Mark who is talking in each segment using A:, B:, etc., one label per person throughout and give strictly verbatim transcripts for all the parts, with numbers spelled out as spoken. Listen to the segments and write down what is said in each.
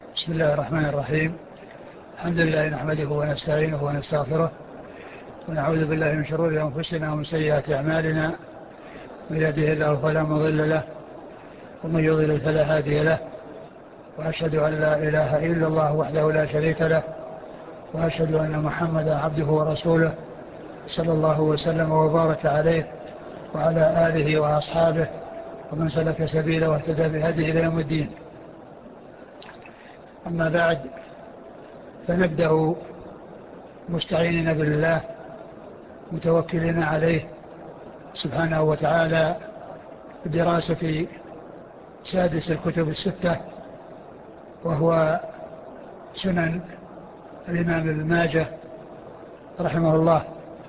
A: بسم الله الرحمن الرحيم. الحمد لله نحمده ونستعينه ونستغفره ونعوذ بالله من شرور أنفسنا ومن سيئات أعمالنا. من يهده الله فلا مضل له ومن يضلل فلا هادي له، وأشهد أن لا إله إلا الله وحده لا شريك له، وأشهد أن محمدا عبده ورسوله صلى الله وسلم وبارك عليه وعلى آله وأصحابه ومن سلك سبيله واهتدى بهديه إلى يوم الدين. أما بعد، فنبدأ مستعينين بالله متوكلين عليه سبحانه وتعالى بدراسة سادس الكتب الستة، وهو سنن الإمام ابن ماجه رحمه الله.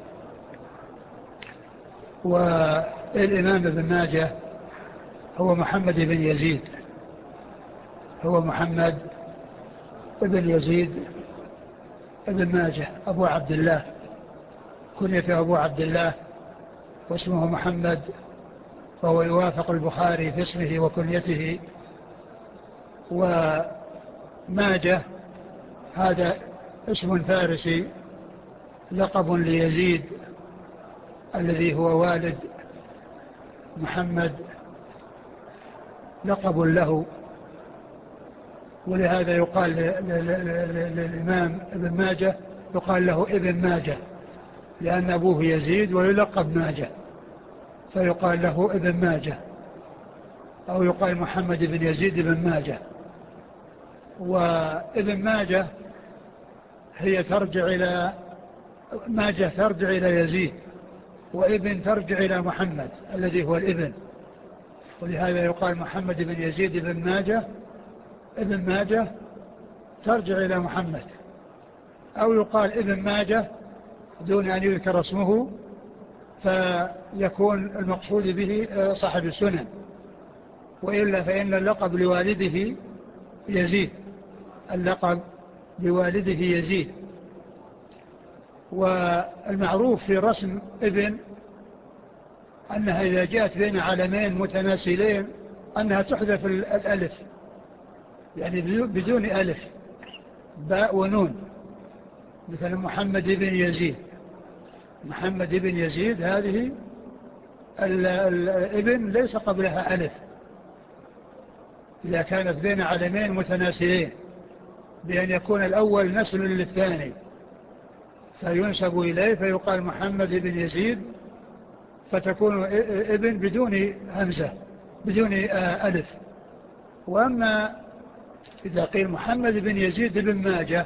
A: والإمام ابن ماجه هو محمد بن يزيد هو محمد ابن يزيد ابن ماجه أبو عبد الله، كنيته أبو عبد الله واسمه محمد، فهو يوافق البخاري في اسمه وكنيته. وماجه هذا اسم فارسي لقب ليزيد الذي هو والد محمد، لقب له، ولهذا يقال للإمام ابن ماجه يقال له ابن ماجه، لأن أبوه يزيد ويلقب ماجه فيقال له ابن ماجه، أو يقال محمد بن يزيد بن ماجه. وابن ماجه هي ترجع إلى ماجه ترجع إلى يزيد، وابن ترجع إلى محمد الذي هو الابن، ولهذا يقال محمد بن يزيد بن ماجه ابن ماجه ترجع إلى محمد، أو يقال ابن ماجه دون أن يذكر اسمه فيكون المقصود به صاحب السنن، وإلا فإن اللقب لوالده يزيد، اللقب لوالده يزيد. والمعروف في رسم ابن أنها إذا جاءت بين علمين متناسلين أنها تحذف الألف، يعني بدون ألف، باء ونون، مثل محمد بن يزيد. محمد بن يزيد هذه الابن ليس قبلها ألف إذا كانت بين علمين متناسلين، بأن يكون الأول نسل للثاني فينسب إليه فيقال محمد بن يزيد، فتكون ابن بدون همزة بدون ألف. وأما إذا قيل محمد بن يزيد بن ماجه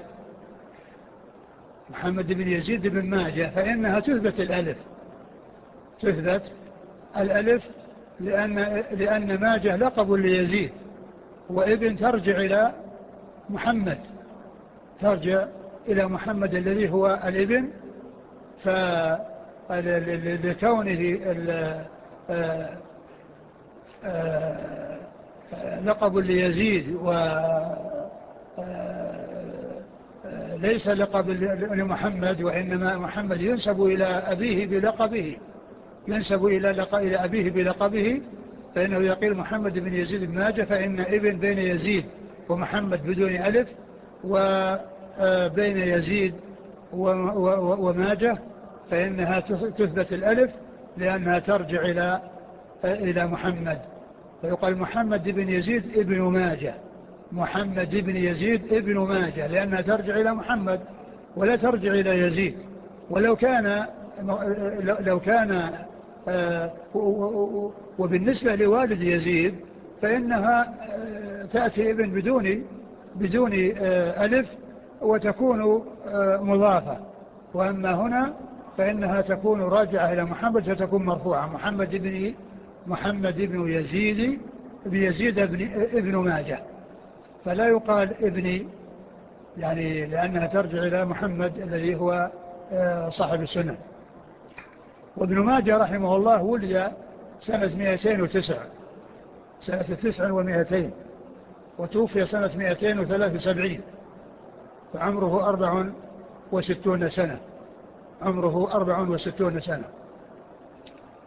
A: محمد بن يزيد بن ماجه فإنها تثبت الألف تثبت الألف لأن, لأن ماجه لقب ليزيد، وابن ترجع إلى محمد ترجع إلى محمد الذي هو الابن، فلكونه لقب ليزيد وليس لقب لمحمد، وإنما محمد ينسب إلى أبيه بلقبه ينسب إلى أبيه بلقبه فإنه يقول محمد بن يزيد بن ماجه، فإن ابن بين يزيد ومحمد بدون ألف، وبين يزيد وماجه فإنها تثبت الألف لأنها ترجع إلى إلى محمد، فيقال محمد بن يزيد ابن ماجه محمد بن يزيد ابن ماجه لأنها ترجع إلى محمد ولا ترجع إلى يزيد. ولو كان لو كان وبالنسبة لوالد يزيد فإنها تأتي ابن بدون بدون ألف وتكون مضافة، وأما هنا فإنها تكون راجعة إلى محمد فتكون مرفوعة، محمد بن محمد بن يزيد بيزيد ابن, ابن ماجه، فلا يقال ابني، يعني لأنها ترجع إلى محمد الذي هو صاحب السنة. وابن ماجه رحمه الله ولد سنة مئتين وتسعة سنة تسع ومئتين، وتوفي سنة مئتين وثلاث وسبعين، فعمره أربع وستون سنة عمره أربع وستون سنة.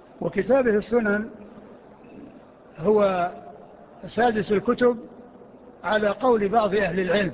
A: وكتابه السنن هو سادس الكتب على قول بعض أهل العلم،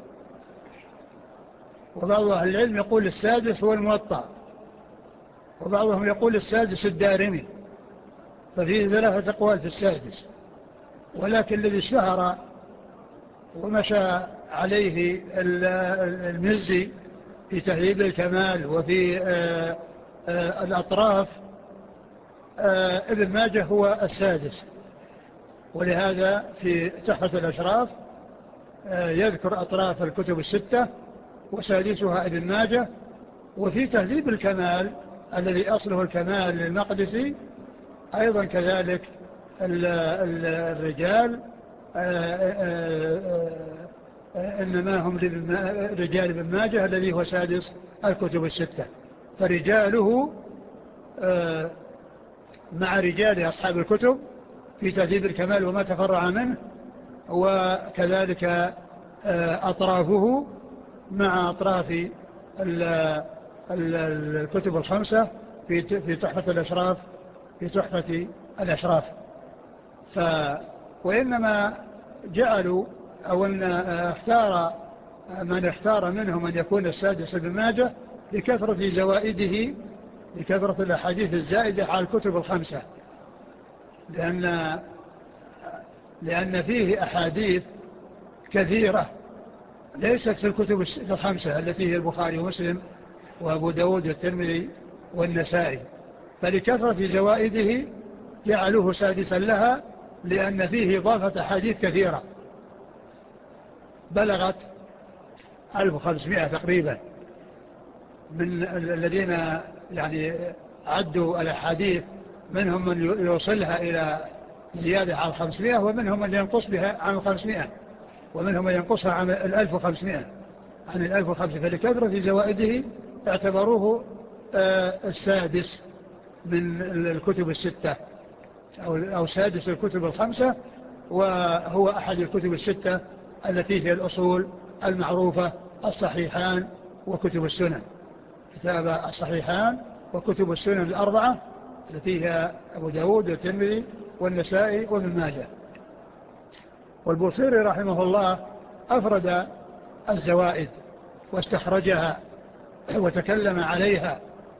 A: وبعض أهل العلم يقول السادس هو الموطأ، وبعضهم يقول السادس الدارمي، ففيه ثلاثة أقوال في السادس. ولكن الذي اشتهر ومشى عليه المزي في تهذيب الكمال وفي آآ آآ الأطراف ابن ماجه هو السادس. ولهذا في تحفة الأشراف يذكر أطراف الكتب الستة وسادسها ابن ماجه. وفي تهذيب الكمال الذي أصله الكمال للمقدسي أيضا كذلك الرجال إنما هم رجال ابن ماجه الذي هو سادس الكتب الستة، فرجاله مع رجال أصحاب الكتب في تهذيب الكمال وما تفرع منه، وكذلك أطرافه مع أطراف الكتب الخمسة في تحفة الأشراف في تحفة الأشراف. ف وإنما جعلوا أو أن اختار من اختار منهم أن يكون السادس ابن ماجه لكثرة زوائده، لكثرة الأحاديث الزائدة على الكتب الخمسة، لأن لأن فيه أحاديث كثيرة ليست في الكتب الخمسة التي هي البخاري ومسلم وأبو داود والترمذي والنسائي، فلكثرة زوائده جعلوه سادسا لها، لأن فيه إضافة أحاديث كثيرة بلغت ألف وخمسمائة تقريبا، من الذين يعني عدوا الأحاديث منهم من يوصلها إلى زيادة عن خمسمائة، ومنهم من ينقص بها عن خمسمائة، ومنهم من ينقصها عن الألف وخمسمائة عن الألف وخمسمائة، فلكثرة زوائده اعتبروه السادس من الكتب الستة أو سادس الكتب الخمسة، وهو أحد الكتب الستة التي هي الأصول المعروفة الصحيحان وكتب السنن، كتاب الصحيحان وكتب السنن الأربعة التي هي أبو داود والترمذي والنسائي وابن ماجه. والبوصيري رحمه الله أفرد الزوائد واستخرجها وتكلم عليها،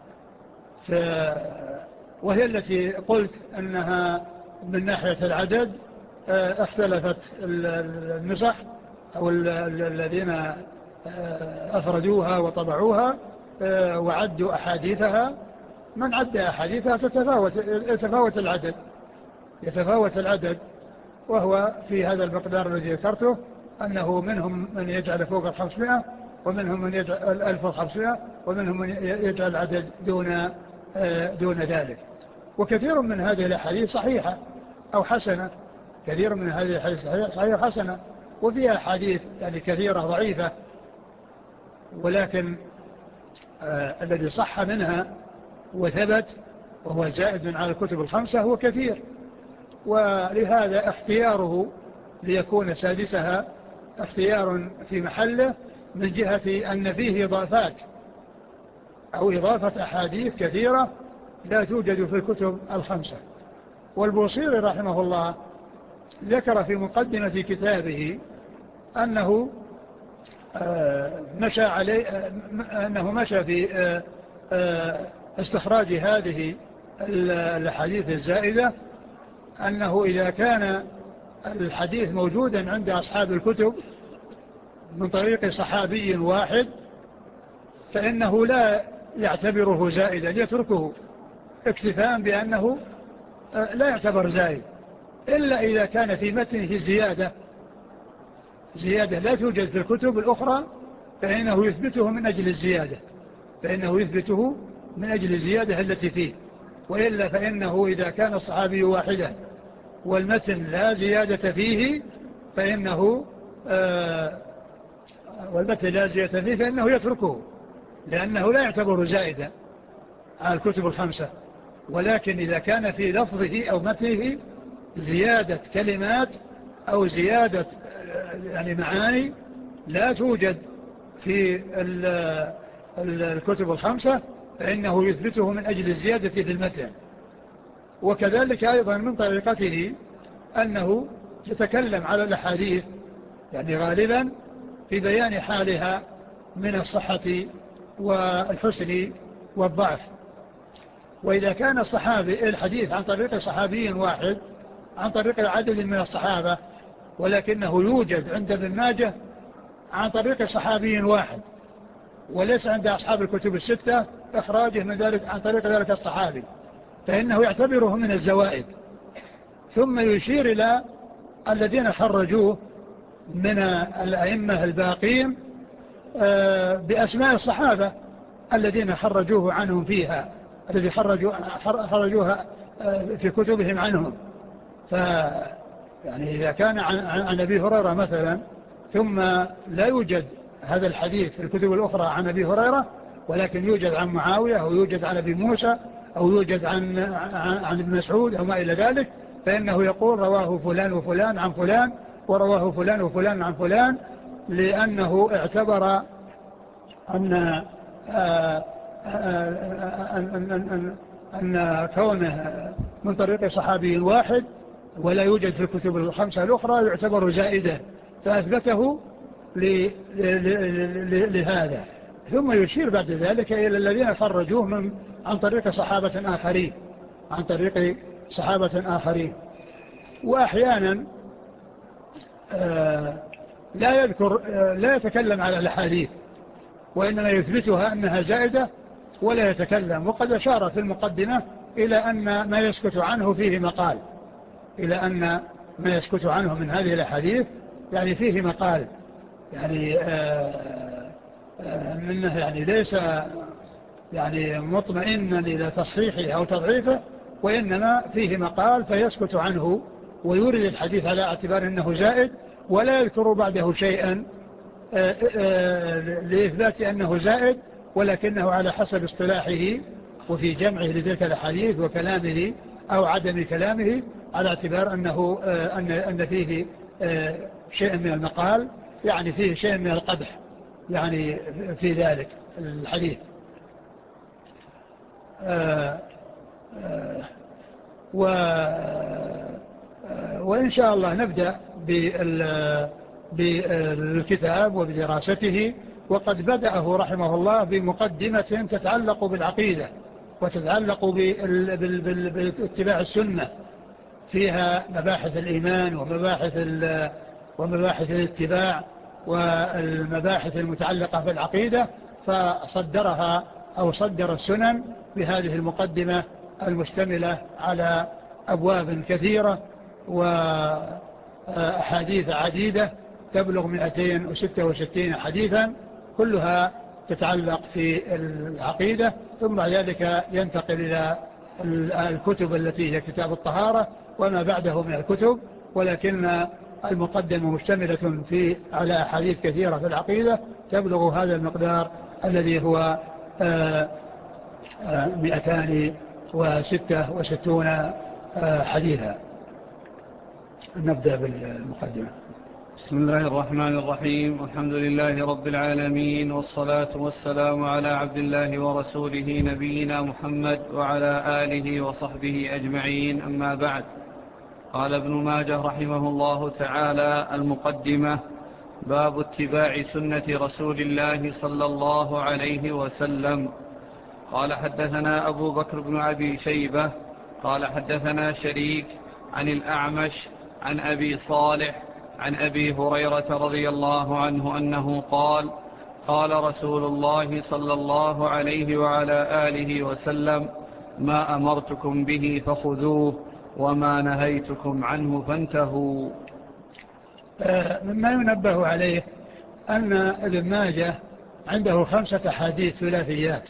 A: وهي التي قلت أنها من ناحية العدد اختلفت النسخ أو الذين أفردوها وطبعوها وعدوا أحاديثها. من عد أحاديثها تتفاوت يتفاوت العدد يتفاوت العدد وهو في هذا المقدار الذي ذكرته، أنه منهم من يجعل فوق الخمسمائة، ومنهم من يجعل الألف وخمسمائة، ومنهم من يجعل العدد دون دون ذلك. وكثير من هذه الأحاديث صحيحة أو حسنة، كثير من هذه الأحاديث صحيحة حسنة، وفيها أحاديث يعني كثيرة ضعيفة، ولكن آه الذي صح منها وثبت وهو زائد على الكتب الخمسة هو كثير، ولهذا اختياره ليكون سادسها اختيار في محله، من جهة أن فيه إضافات أو إضافة أحاديث كثيرة لا توجد في الكتب الخمسة. والبوصيري رحمه الله ذكر في مقدمة كتابه أنه مشى عليه أنه مشى في استخراج هذه الحديث الزائدة، أنه إذا كان الحديث موجودا عند أصحاب الكتب من طريق صحابي واحد فإنه لا يعتبره زائدا، يتركه اكتفاء بأنه لا يعتبر زائد، إلا إذا كان في متنه زيادة زيادة لا توجد في الكتب الأخرى فإنه يثبته من أجل الزيادة فإنه يثبته من أجل الزيادة التي فيه. وإلا فإنه إذا كان الصحابي واحدة والمتن لا زيادة فيه فإنه آه والمتن لا زيادة فيه فإنه يتركه، لأنه لا يعتبر زائدا على الكتب الخمسة. ولكن إذا كان في لفظه أو متنه زيادة كلمات أو زيادة يعني معاني لا توجد في الكتب الخمسة فإنه يثبته من أجل الزيادة في المتن. وكذلك أيضا من طريقته أنه يتكلم على الأحاديث يعني غالبا في بيان حالها من الصحة والحسن والضعف. وإذا كان الصحابي الحديث عن طريق صحابي واحد عن طريق عدد من الصحابة، ولكنه يوجد عند ابن ماجه عن طريق صحابي واحد، وليس عند أصحاب الكتب الستة إخراجه من ذلك عن طريق ذلك الصحابي، فإنه يعتبره من الزوائد. ثم يشير إلى الذين خرجوه من الأئمة الباقين بأسماء الصحابة الذين خرجوه عنهم فيها، الذي خرجوا خرجوها في كتبهم عنهم. ف يعني إذا كان عن أبي هريرة مثلا ثم لا يوجد هذا الحديث في الكتب الأخرى عن أبي هريرة، ولكن يوجد عن معاوية أو يوجد عن أبي موسى أو يوجد عن, عن ابن مسعود أو ما إلى ذلك، فإنه يقول رواه فلان وفلان عن فلان ورواه فلان وفلان عن فلان، لأنه اعتبر أن أن أن كونه من طريق صحابي واحد ولا يوجد في الكتب الخمسة الأخرى يعتبر زائدا، فأثبته لهذا. ثم يشير بعد ذلك إلى الذين خرجوه من عن طريق صحابة آخرين عن طريق صحابة آخرين. وأحيانا لا يذكر لا يتكلم على الأحاديث، وإنما يثبتها أنها زائدة ولا يتكلم. وقد أشار في المقدمة إلى أن ما يسكت عنه فيه مقال، إلى أن ما يسكت عنه من هذه الأحاديث يعني فيه مقال، يعني آآ آآ منه يعني ليس يعني مطمئنا إلى تصحيحه أو تضعيفه، وإنما فيه مقال فيسكت عنه ويورد الحديث على اعتبار أنه زائد، ولا يذكر بعده شيئا لإثبات أنه زائد، ولكنه على حسب اصطلاحه وفي جمعه لتلك الحديث وكلامه أو عدم كلامه على اعتبار أنه أن أن فيه شيء من المقال، يعني فيه شيء من القدح يعني في ذلك الحديث. وإن شاء الله نبدأ بالكتاب وبدراسته. وقد بدأه رحمه الله بمقدمة تتعلق بالعقيدة وتتعلق باتباع السنة، فيها مباحث الإيمان ومباحث ومباحث الاتباع والمباحث المتعلقة بالعقيدة، فصدرها أو صدر السنن بهذه المقدمة المشتملة على أبواب كثيرة وأحاديث عديدة تبلغ مئتين وستة وستين حديثا، كلها تتعلق في العقيدة. ثم بعد ذلك ينتقل إلى الكتب التي هي كتاب الطهارة وما بعده من الكتب، ولكن المقدمة مشتملة في على أحاديث كثيرة في العقيدة تبلغ هذا المقدار الذي هو مئتان وستة وستون حديثا. نبدأ بالمقدمة.
B: بسم الله الرحمن الرحيم، والحمد لله رب العالمين، والصلاة والسلام على عبد الله ورسوله نبينا محمد وعلى آله وصحبه أجمعين، أما بعد. قال ابن ماجه رحمه الله تعالى: المقدمة. باب اتباع سنة رسول الله صلى الله عليه وسلم. قال: حدثنا أبو بكر بن أبي شيبة قال حدثنا شريك عن الأعمش عن أبي صالح عن أبي هريرة رضي الله عنه أنه قال: قال رسول الله صلى الله عليه وعلى آله وسلم: ما أمرتكم به فخذوه وما نهيتكم عنه فانتهوا.
A: مما ينبه عليه أن ابن ماجه عنده خمسة حديث ثلاثيات،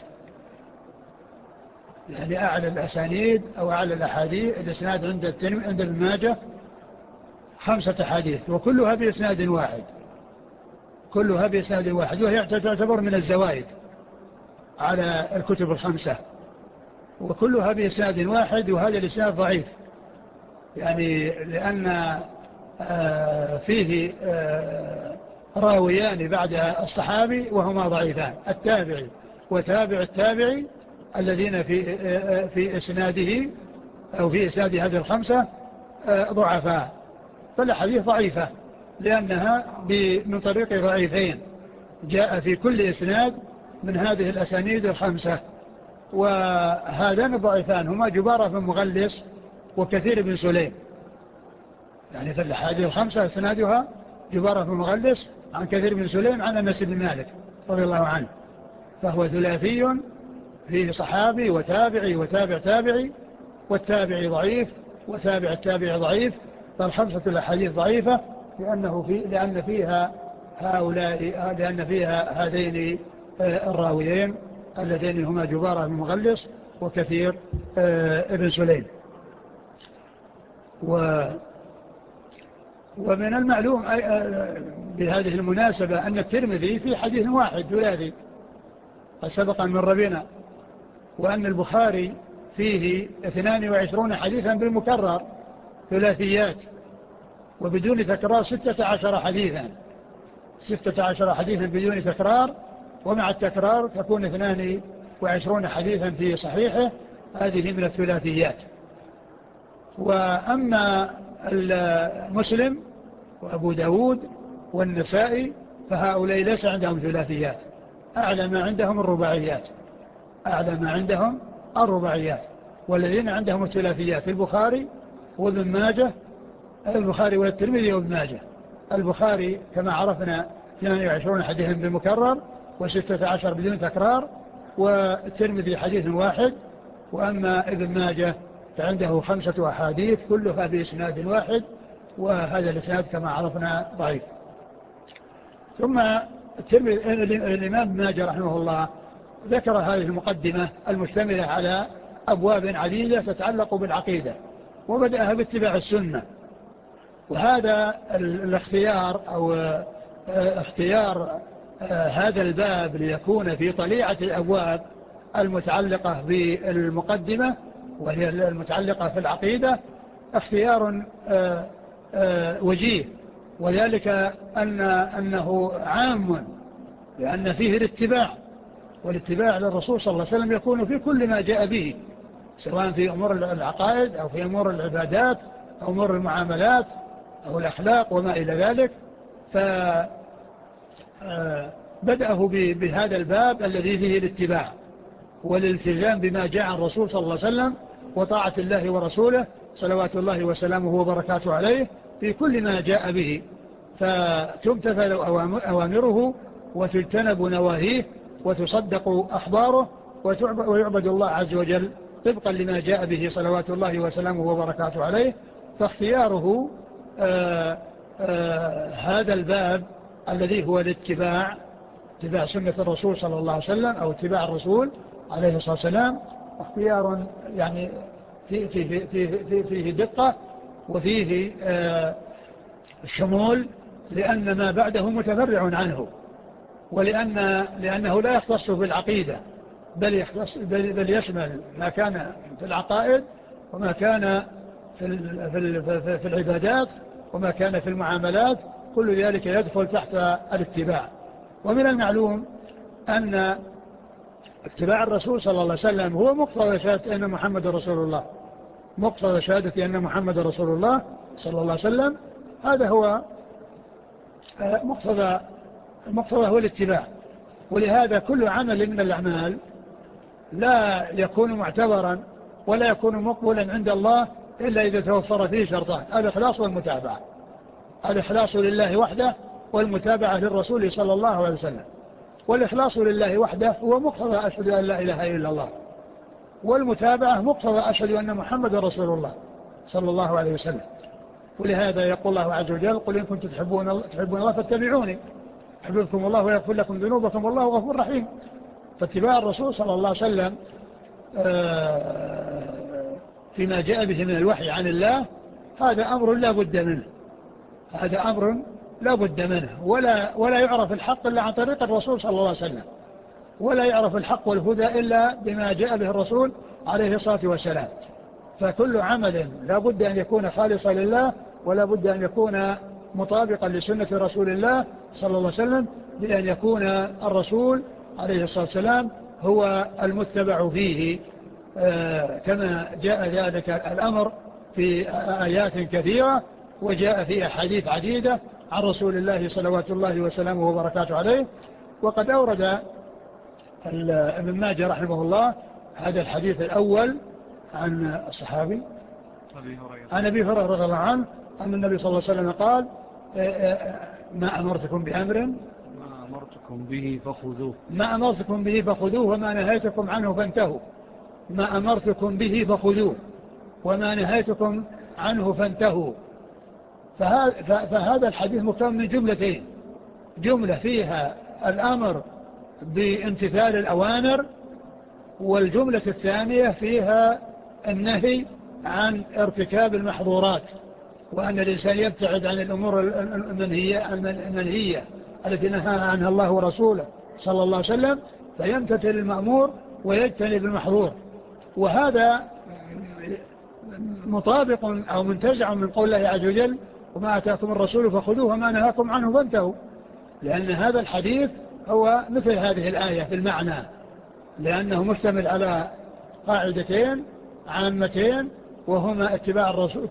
A: يعني أعلى الأسانيد أو أعلى الأحاديث الإسناد عند عند ابن ماجه خمسة حديث، وكلها بإسناد واحد كلها بإسناد واحد وهي تعتبر من الزوائد على الكتب الخمسة، وكلها بإسناد واحد. وهذا الإسناد ضعيف، يعني لأن فيه راويان بعد الصحابي وهما ضعيفان، التابعي وتابع التابعي الذين في في إسناده أو في إسناد هذه الخمسة ضعفاء، فالحديث ضعيفة لأنها من طريق ضعيفين جاء في كل إسناد من هذه الأسانيد الخمسة. وهذان الضعيفان هما جبارة بن مغلس وكثير بن سليم، يعني في الأحاديث الخمسة إسنادها جبارة بن مغلس عن كثير بن سليم عن أنس بن مالك رضي الله عنه، فهو ثلاثي فيه صحابي وتابعي وتابع تابعي، والتابعي ضعيف وتابع التابعي ضعيف، فالخمسة الأحاديث ضعيفة لأنه في لأن فيها هؤلاء لأن فيها هذين الراويين اللذين هما جبارة بن مغلس وكثير ابن سليم. و ومن المعلوم بهذه المناسبة أن الترمذي في حديث واحد ثلاثي قد سبق من ربنا، وأن البخاري فيه اثنان وعشرون حديثا بالمكرر ثلاثيات وبدون تكرار ستة عشر حديثا ستة عشر حديثا بدون تكرار، ومع التكرار تكون اثنان وعشرون حديثا في صحيحه، هذه من الثلاثيات. وأما المسلم وأبو داود والنسائي فهؤلاء ليس عندهم ثلاثيات، أعلى ما عندهم الرباعيات أعلى ما عندهم الرباعيات والذين عندهم الثلاثيات البخاري وابن ماجه البخاري والترمذي وابن ماجه. البخاري كما عرفنا اثنين وعشرون حديثا بالمكرر وستة عشر بدون تكرار، والترمذي حديث واحد، وأما ابن ماجه فعنده خمسة أحاديث كلها بإسناد واحد، وهذا الإسناد كما عرفنا ضعيف. ثم الإمام ابن ماجه رحمه الله ذكر هذه المقدمة المشتملة على أبواب عديدة تتعلق بالعقيدة، وبدأها باتباع السنة. وهذا الاختيار أو اختيار هذا الباب ليكون في طليعة الأبواب المتعلقة بالمقدمة وهي المتعلقة في العقيدة اختيار وجيه، وذلك أن أنه عام لأن فيه الاتباع، والاتباع للرسول صلى الله عليه وسلم يكون في كل ما جاء به، سواء في أمور العقائد أو في أمور العبادات أو أمور المعاملات أو الأخلاق وما إلى ذلك. فبدأه بهذا الباب الذي فيه الاتباع والالتزام بما جاء عن الرسول صلى الله عليه وسلم وطاعة الله ورسوله صلوات الله وسلامه وبركاته عليه في كل ما جاء به، فتمتثل أوامره وتجتنب نواهيه وتصدق أخباره ويعبد الله عز وجل طبقا لما جاء به صلوات الله وسلامه وبركاته عليه. فاختياره آآ آآ هذا الباب الذي هو الاتباع، اتباع سنة الرسول صلى الله عليه وسلم أو اتباع الرسول عليه الصلاة والسلام، اختيار يعني فيه في في في في فيه دقة وفيه شمول، لأن ما بعده متفرع عنه، ولأن لأنه لا يختص بالعقيدة بل, يختص بل, بل يشمل ما كان في العقائد وما كان في, في, في, في العبادات وما كان في المعاملات، كل ذلك يدخل تحت الاتباع. ومن المعلوم أن اتباع الرسول صلى الله عليه وسلم هو مقتضى شهادة أن محمد رسول الله، مقتضى شهادة أن محمد رسول الله صلى الله عليه وسلم، هذا هو مقتضى المقتضى هو الاتباع. ولهذا كل عمل من الأعمال لا يكون معتبرا ولا يكون مقبولا عند الله إلا إذا توفر فيه شرطان: الإخلاص والمتابعة. الإخلاص لله وحده والمتابعة للرسول صلى الله عليه وسلم. والإخلاص لله وحده هو مقتضى أشهد أن لا إله إلا الله، والمتابعة مقتضى أشهد أن محمد رسول الله صلى الله عليه وسلم. ولهذا يقول الله عز وجل: قل إن كنتم تحبون, تحبون الله فاتبعوني يحببكم الله ويغفر لكم ذنوبكم والله غفور رحيم. فاتباع الرسول صلى الله عليه وسلم فيما جاء به من الوحي عن الله هذا أمر لا بد منه، هذا أمر لا بد منه، ولا, ولا يعرف الحق إلا عن طريق الرسول صلى الله عليه وسلم، ولا يعرف الحق والهدى إلا بما جاء به الرسول عليه الصلاة والسلام. فكل عمل لا بد أن يكون خالصا لله، ولا بد أن يكون مطابقا لسنة رسول الله صلى الله عليه وسلم، بأن يكون الرسول عليه الصلاة والسلام هو المتبع فيه، آه كما جاء ذلك الأمر في آيات كثيرة وجاء في أحاديث عديدة عن رسول الله صلوات الله وسلامه وبركاته عليه. وقد أورد ابن ماجه رحمه الله هذا الحديث الأول عن الصحابي عن أبي هريرة رضي الله عنه أن النبي صلى الله عليه وسلم قال ما أمرتكم بأمر
B: ما أمرتكم به فخذوه
A: ما أمرتكم به فخذوه وما نهيتكم عنه فانتهوا ما أمرتكم به فخذوه وما نهيتكم عنه فانتهوا. فهذا الحديث مكون من جملتين، جملة فيها الأمر بامتثال الأوامر، والجملة الثانية فيها النهي عن ارتكاب المحظورات، وأن الإنسان يبتعد عن الأمور المنهية, المنهية التي نهى عنها الله ورسوله صلى الله عليه وسلم، فيمتثل المأمور ويجتنب المحظور. وهذا مطابق أو منتزع من قول الله عز وجل وما أتاكم الرسول فخذوه وما نهاكم عنه فانتهوا، لأن هذا الحديث هو مثل هذه الآية في المعنى، لأنه مشتمل على قاعدتين عامتين، وهما اتباع الرسول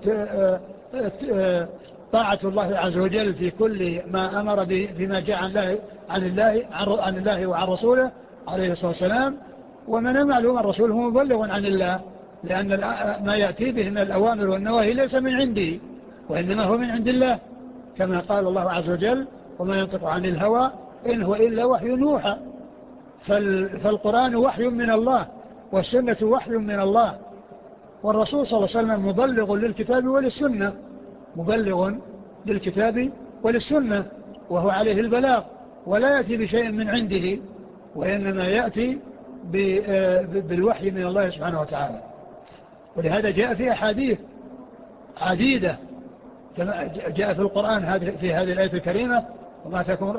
A: طاعة الله عز وجل في كل ما أمر به فيما جاء عن الله عن الله عن الله وعن رسوله عليه الصلاة والسلام. ومن المعلوم الرسول هو مبلغ عن الله، لأن ما يأتي به من الأوامر والنواهي ليس من عنده وإنما هو من عند الله، كما قال الله عز وجل وما ينطق عن الهوى إن هو إلا وحي يوحى. فالقرآن وحي من الله والسنة وحي من الله، والرسول صلى الله عليه وسلم مبلغ للكتاب وللسنة مبلغ للكتاب وللسنة وهو عليه البلاغ، ولا يأتي بشيء من عنده وإنما يأتي بالوحي من الله سبحانه وتعالى. ولهذا جاء في أحاديث عديدة كما جاء في القرآن في هذه الآية الكريمة وما تكون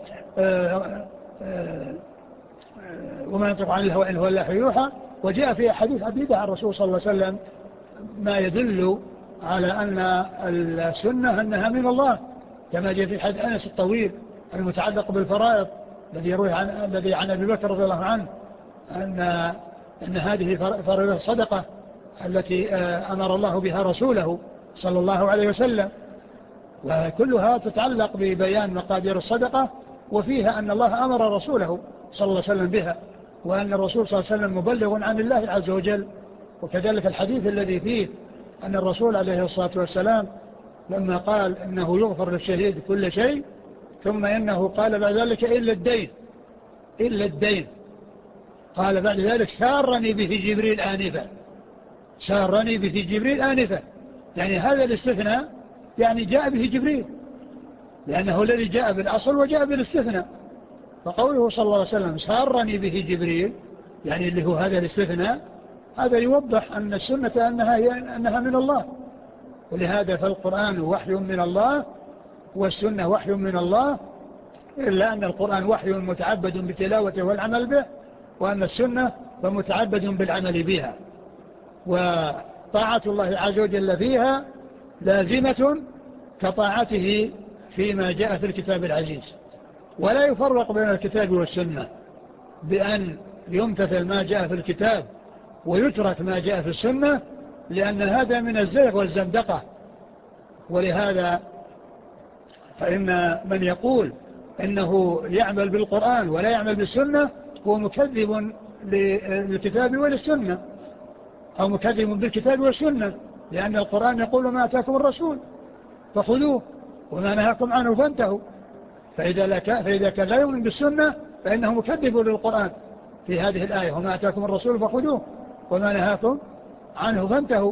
A: وما ينطق عن الهوى إن هو إلا وحي يوحى، وجاء في أحاديث عديدة عن الرسول صلى الله عليه وسلم ما يدل على أن السنة أنها من الله، كما جاء في حديث أنس الطويل المتعلق بالفرائض الذي يروي عن الذي عن أبي بكر رضي الله عنه أن أن هذه فريضة الصدقة التي أمر الله بها رسوله صلى الله عليه وسلم، وكلها تتعلق ببيان مقادير الصدقة، وفيها أن الله أمر رسوله صلى الله عليه وسلم بها، وأن الرسول صلى الله عليه وسلم مبلغ عن الله عز وجل. وكذلك الحديث الذي فيه أن الرسول عليه الصلاة والسلام لما قال إنه يغفر للشهيد كل شيء، ثم إنه قال بعد ذلك إلا الدين إلا الدين قال بعد ذلك سارني به جبريل آنفا سارني به جبريل آنفا يعني هذا الاستثناء يعني جاء به جبريل، لأنه الذي جاء بالأصل وجاء بالاستثناء. فقوله صلى الله عليه وسلم سارني به جبريل يعني اللي هو هذا الاستثناء، هذا يوضح أن السنة أنها, هي أنها من الله. ولهذا فالقرآن وحي من الله والسنة وحي من الله، إلا أن القرآن وحي متعبد بتلاوته والعمل به، وأن السنة فمتعبد بالعمل بها. وطاعة الله عز وجل فيها لازمة كطاعته فيما جاء في الكتاب العزيز، ولا يفرق بين الكتاب والسنة بأن يمتثل ما جاء في الكتاب ويترك ما جاء في السنة، لأن هذا من الزيغ والزندقة. ولهذا فإن من يقول إنه يعمل بالقرآن ولا يعمل بالسنة هو مكذب للكتاب وللسنة، أو مكذب بالكتاب والسنة، لأن القرآن يقول ما أتاكم الرسول فخذوه وما نهاكم عنه فانتهوا. فإذا, لك فإذا كان لا يؤمن بالسنة فإنه مكذب للقرآن في هذه الآية وما أتاكم الرسول فخذوه وما نهاكم عنه فانتهوا.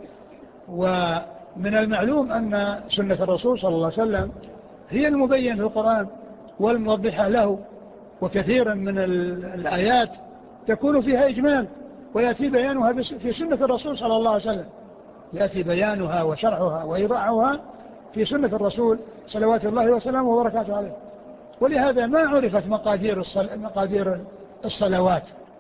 A: ومن المعلوم أن سنة الرسول صلى الله عليه وسلم هي المبين في القرآن والموضحة له، وكثيرا من الآيات تكون فيها إجمال ويأتي بيانها في سنة الرسول صلى الله عليه وسلم، يأتي بيانها وشرحها وإيضاحها في سنة الرسول صلوات الله وسلامه وبركاته عليه. ولهذا ما عرفت مقادير, الصل... مقادير الصلوات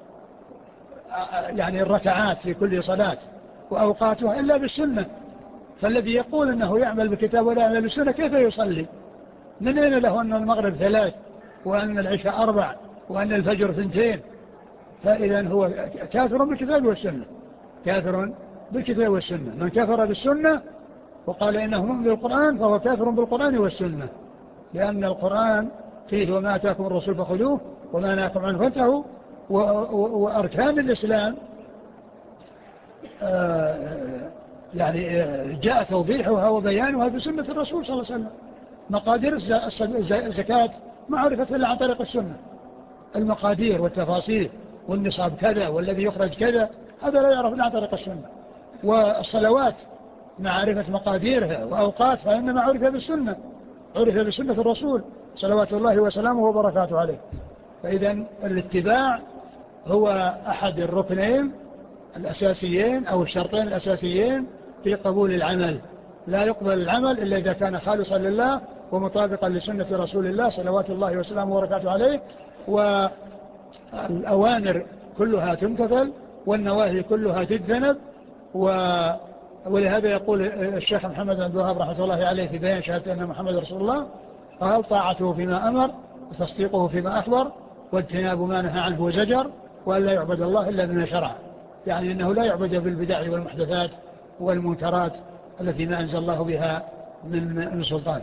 A: يعني الركعات في كل صلاة وأوقاتها إلا بالسنة. فالذي يقول أنه يعمل بالكتاب ولا يعمل بالسنة كيف يصلي؟ من أين له أن المغرب ثلاث وأن العشاء أربع وأن الفجر ثنتين؟ فإذا هو كافر بالكتاب والسنة، كافر بالكتاب والسنة. من كفر بالسنة وقال إنه مؤمن بالقرآن فهو كافر بالقرآن والسنة، لأن القرآن فيه وما أتاكم الرسول فخذوه وما نهاكم عنه فانتهوا. وأركان الإسلام يعني جاء توضيحها وبيانها في سنة الرسول صلى الله عليه وسلم. مقادير الزكاة ما عرفت إلا عن طريق السنة، المقادير والتفاصيل والنصاب كذا والذي يخرج كذا، هذا لا يعرف إلا عن طريق السنة. والصلوات معرفة مقاديرها وأوقاتها إنما عرف بالسنة، عرف بسنة الرسول صلوات الله وسلامه وبركاته عليه. فإذا الاتباع هو أحد الركنين الأساسيين أو الشرطين الأساسيين في قبول العمل. لا يقبل العمل إلا إذا كان خالصا لله ومطابقا لسنة رسول الله صلوات الله وسلامه وبركاته عليه. والأوامر كلها تمتثل والنواهي كلها تجتنب. ولهذا يقول الشيخ محمد بن عبد الوهاب رحمه الله عليه في بيان شهادة أن محمد رسول الله قال: طاعته فيما أمر وتصديقه فيما أخبر واجتناب ما نهى عنه وزجر، وأن لا يعبد الله إلا بما شرع، يعني أنه لا يعبد بالبدع والمحدثات والمنكرات التي ما أنزل الله بها من سلطان.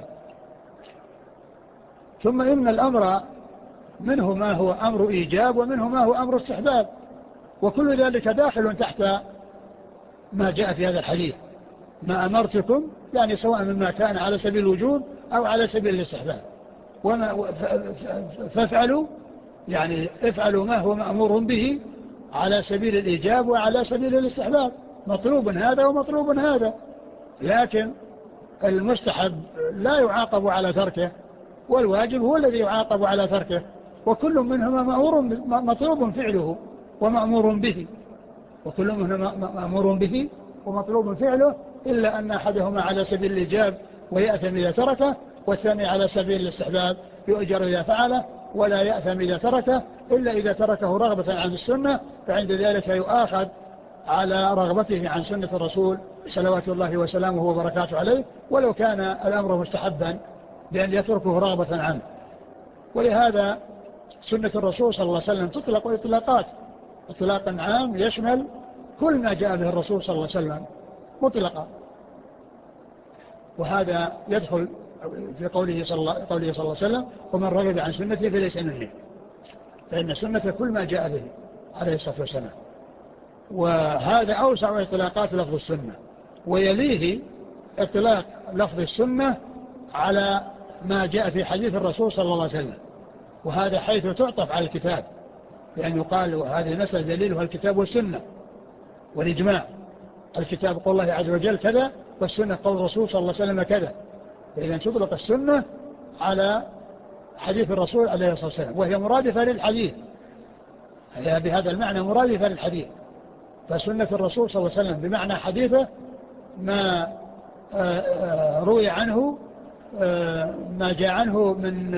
A: ثم إن الأمر منه ما هو أمر إيجاب ومنه ما هو أمر استحباب، وكل ذلك داخل تحت ما جاء في هذا الحديث: ما أمرتكم، يعني سواء مما كان على سبيل الوجوب أو على سبيل الاستحباب. وما فافعلوا، يعني افعلوا ما هو مأمور به على سبيل الإيجاب وعلى سبيل الاستحباب، مطلوب هذا ومطلوب هذا. لكن المستحب لا يعاقب على تركه، والواجب هو الذي يعاقب على تركه، وكل منهما مأمور مطلوب فعله ومأمور به، وكل منهما مأمور به ومطلوب فعله، إلا أن أحدهما على سبيل الإيجاب ويأثم إذا تركه، والثاني على سبيل الاستحباب يؤجر إذا فعله ولا يأثم إذا تركه، إلا إذا تركه رغبة عن السنة، فعند ذلك يؤاخذ على رغبته عن سنة الرسول صلوات الله وسلامه وبركاته عليه، ولو كان الأمر مستحبا بأن يتركه رغبة عنه. ولهذا سنة الرسول صلى الله عليه وسلم تطلق إطلاقات، إطلاقا عام يشمل كل ما جاء به الرسول صلى الله عليه وسلم مطلقا. وهذا يدخل في قوله صلى الله, قوله صلى الله عليه وسلم: ومن رغب عن سنتي فليس مني، فإن سنة كل ما جاء به عليه الصلاة والسلام. وهذا أوسع إطلاقات لفظ السنة، ويليه إطلاق لفظ السنة على ما جاء في حديث الرسول صلى الله عليه وسلم، وهذا حيث تعطف على الكتاب، لأن يقال هذه المسألة دليلها الكتاب والسنة والإجماع. الكتاب قول الله عز وجل كذا، والسنة قول الرسول صلى الله عليه وسلم كذا، فإذا تطلق السنة على حديث الرسول عليه الصلاة والسلام، وهي مرادفة للحديث، هي بهذا المعنى مرادفة للحديث. فسنة الرسول صلى الله عليه وسلم بمعنى حديثه ما روي عنه، ما جاء عنه من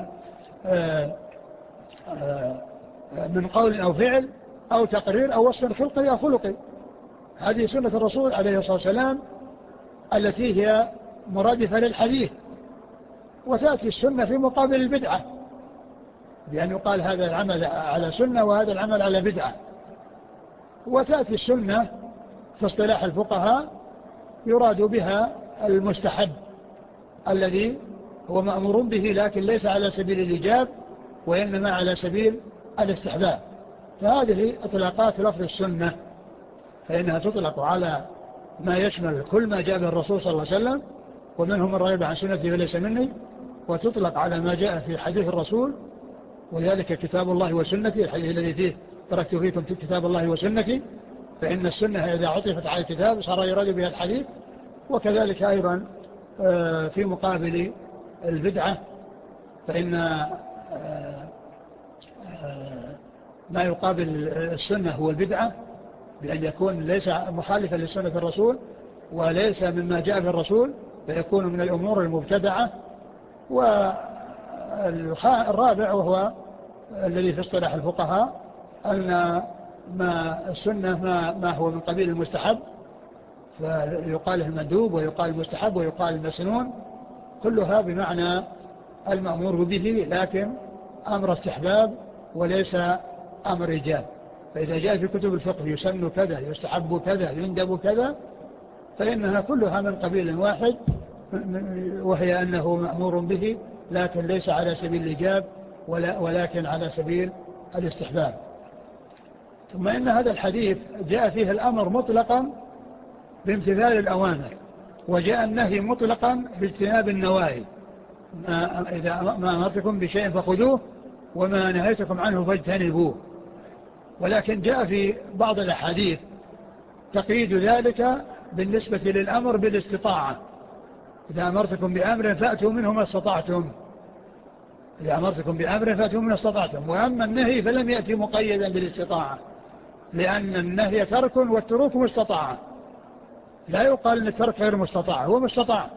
A: من قول أو فعل أو تقرير أو وصف خلقي أو خلقي. هذه سنة الرسول عليه الصلاة والسلام التي هي مرادفة للحديث. وتأتي السنة في مقابل البدعة، بأن يقال هذا العمل على سنة وهذا العمل على بدعة. وتأتي السنة في اصطلاح الفقهاء يراد بها المستحب الذي هو مأمور به لكن ليس على سبيل الإيجاب وإنما على سبيل الاستحباب. فهذه إطلاقات لفظ السنة، فإنها تطلق على ما يشمل كل ما جاء به الرسول صلى الله عليه وسلم، ومنهم من رغب عن سنتي فليس مني، وتطلق على ما جاء في حديث الرسول، وذلك كتاب الله وسنتي، الحديث الذي فيه تركت فيكم كتاب الله وسنتي، فإن السنة إذا عطفت على الكتاب صار يراد بها الحديث. وكذلك أيضا في مقابل البدعة، فإن ما يقابل السنة هو البدعة، بأن يكون ليس مخالفا لسنة الرسول وليس مما جاء به الرسول، فيكون من الأمور المبتدعة. والرابع وهو الذي في اصطلاح الفقهاء أن ما السنة ما, ما هو من قبيل المستحب، فيقال المندوب ويقال المستحب ويقال المسنون، كلها بمعنى المأمور به، لكن أمر استحباب وليس أمر إيجاب. فإذا جاء في كتب الفقه يسن كذا، يستحب كذا، يندب كذا، فإنها كلها من قبيل واحد، وهي أنه مأمور به لكن ليس على سبيل الإيجاب ولا ولكن على سبيل الاستحباب. ثم إن هذا الحديث جاء فيه الأمر مطلقا بامتثال الأوامر، وجاء النهي مطلقا باجتناب النواهي. ما إذا ما أمرتكم بشيء فخذوه وما نهيتكم عنه فاجتنبوه. ولكن جاء في بعض الأحاديث تقييد ذلك بالنسبة للأمر بالاستطاعة. إذا أمرتكم بأمر فأتوا منه ما استطعتم، إذا أمرتكم بأمر فأتوا منه ما استطعتم. وأما النهي فلم يأتي مقيدا بالاستطاعة، لأن النهي ترك والتروك مستطاعة، لا يقال أن الترك غير مستطاع، هو مستطاع.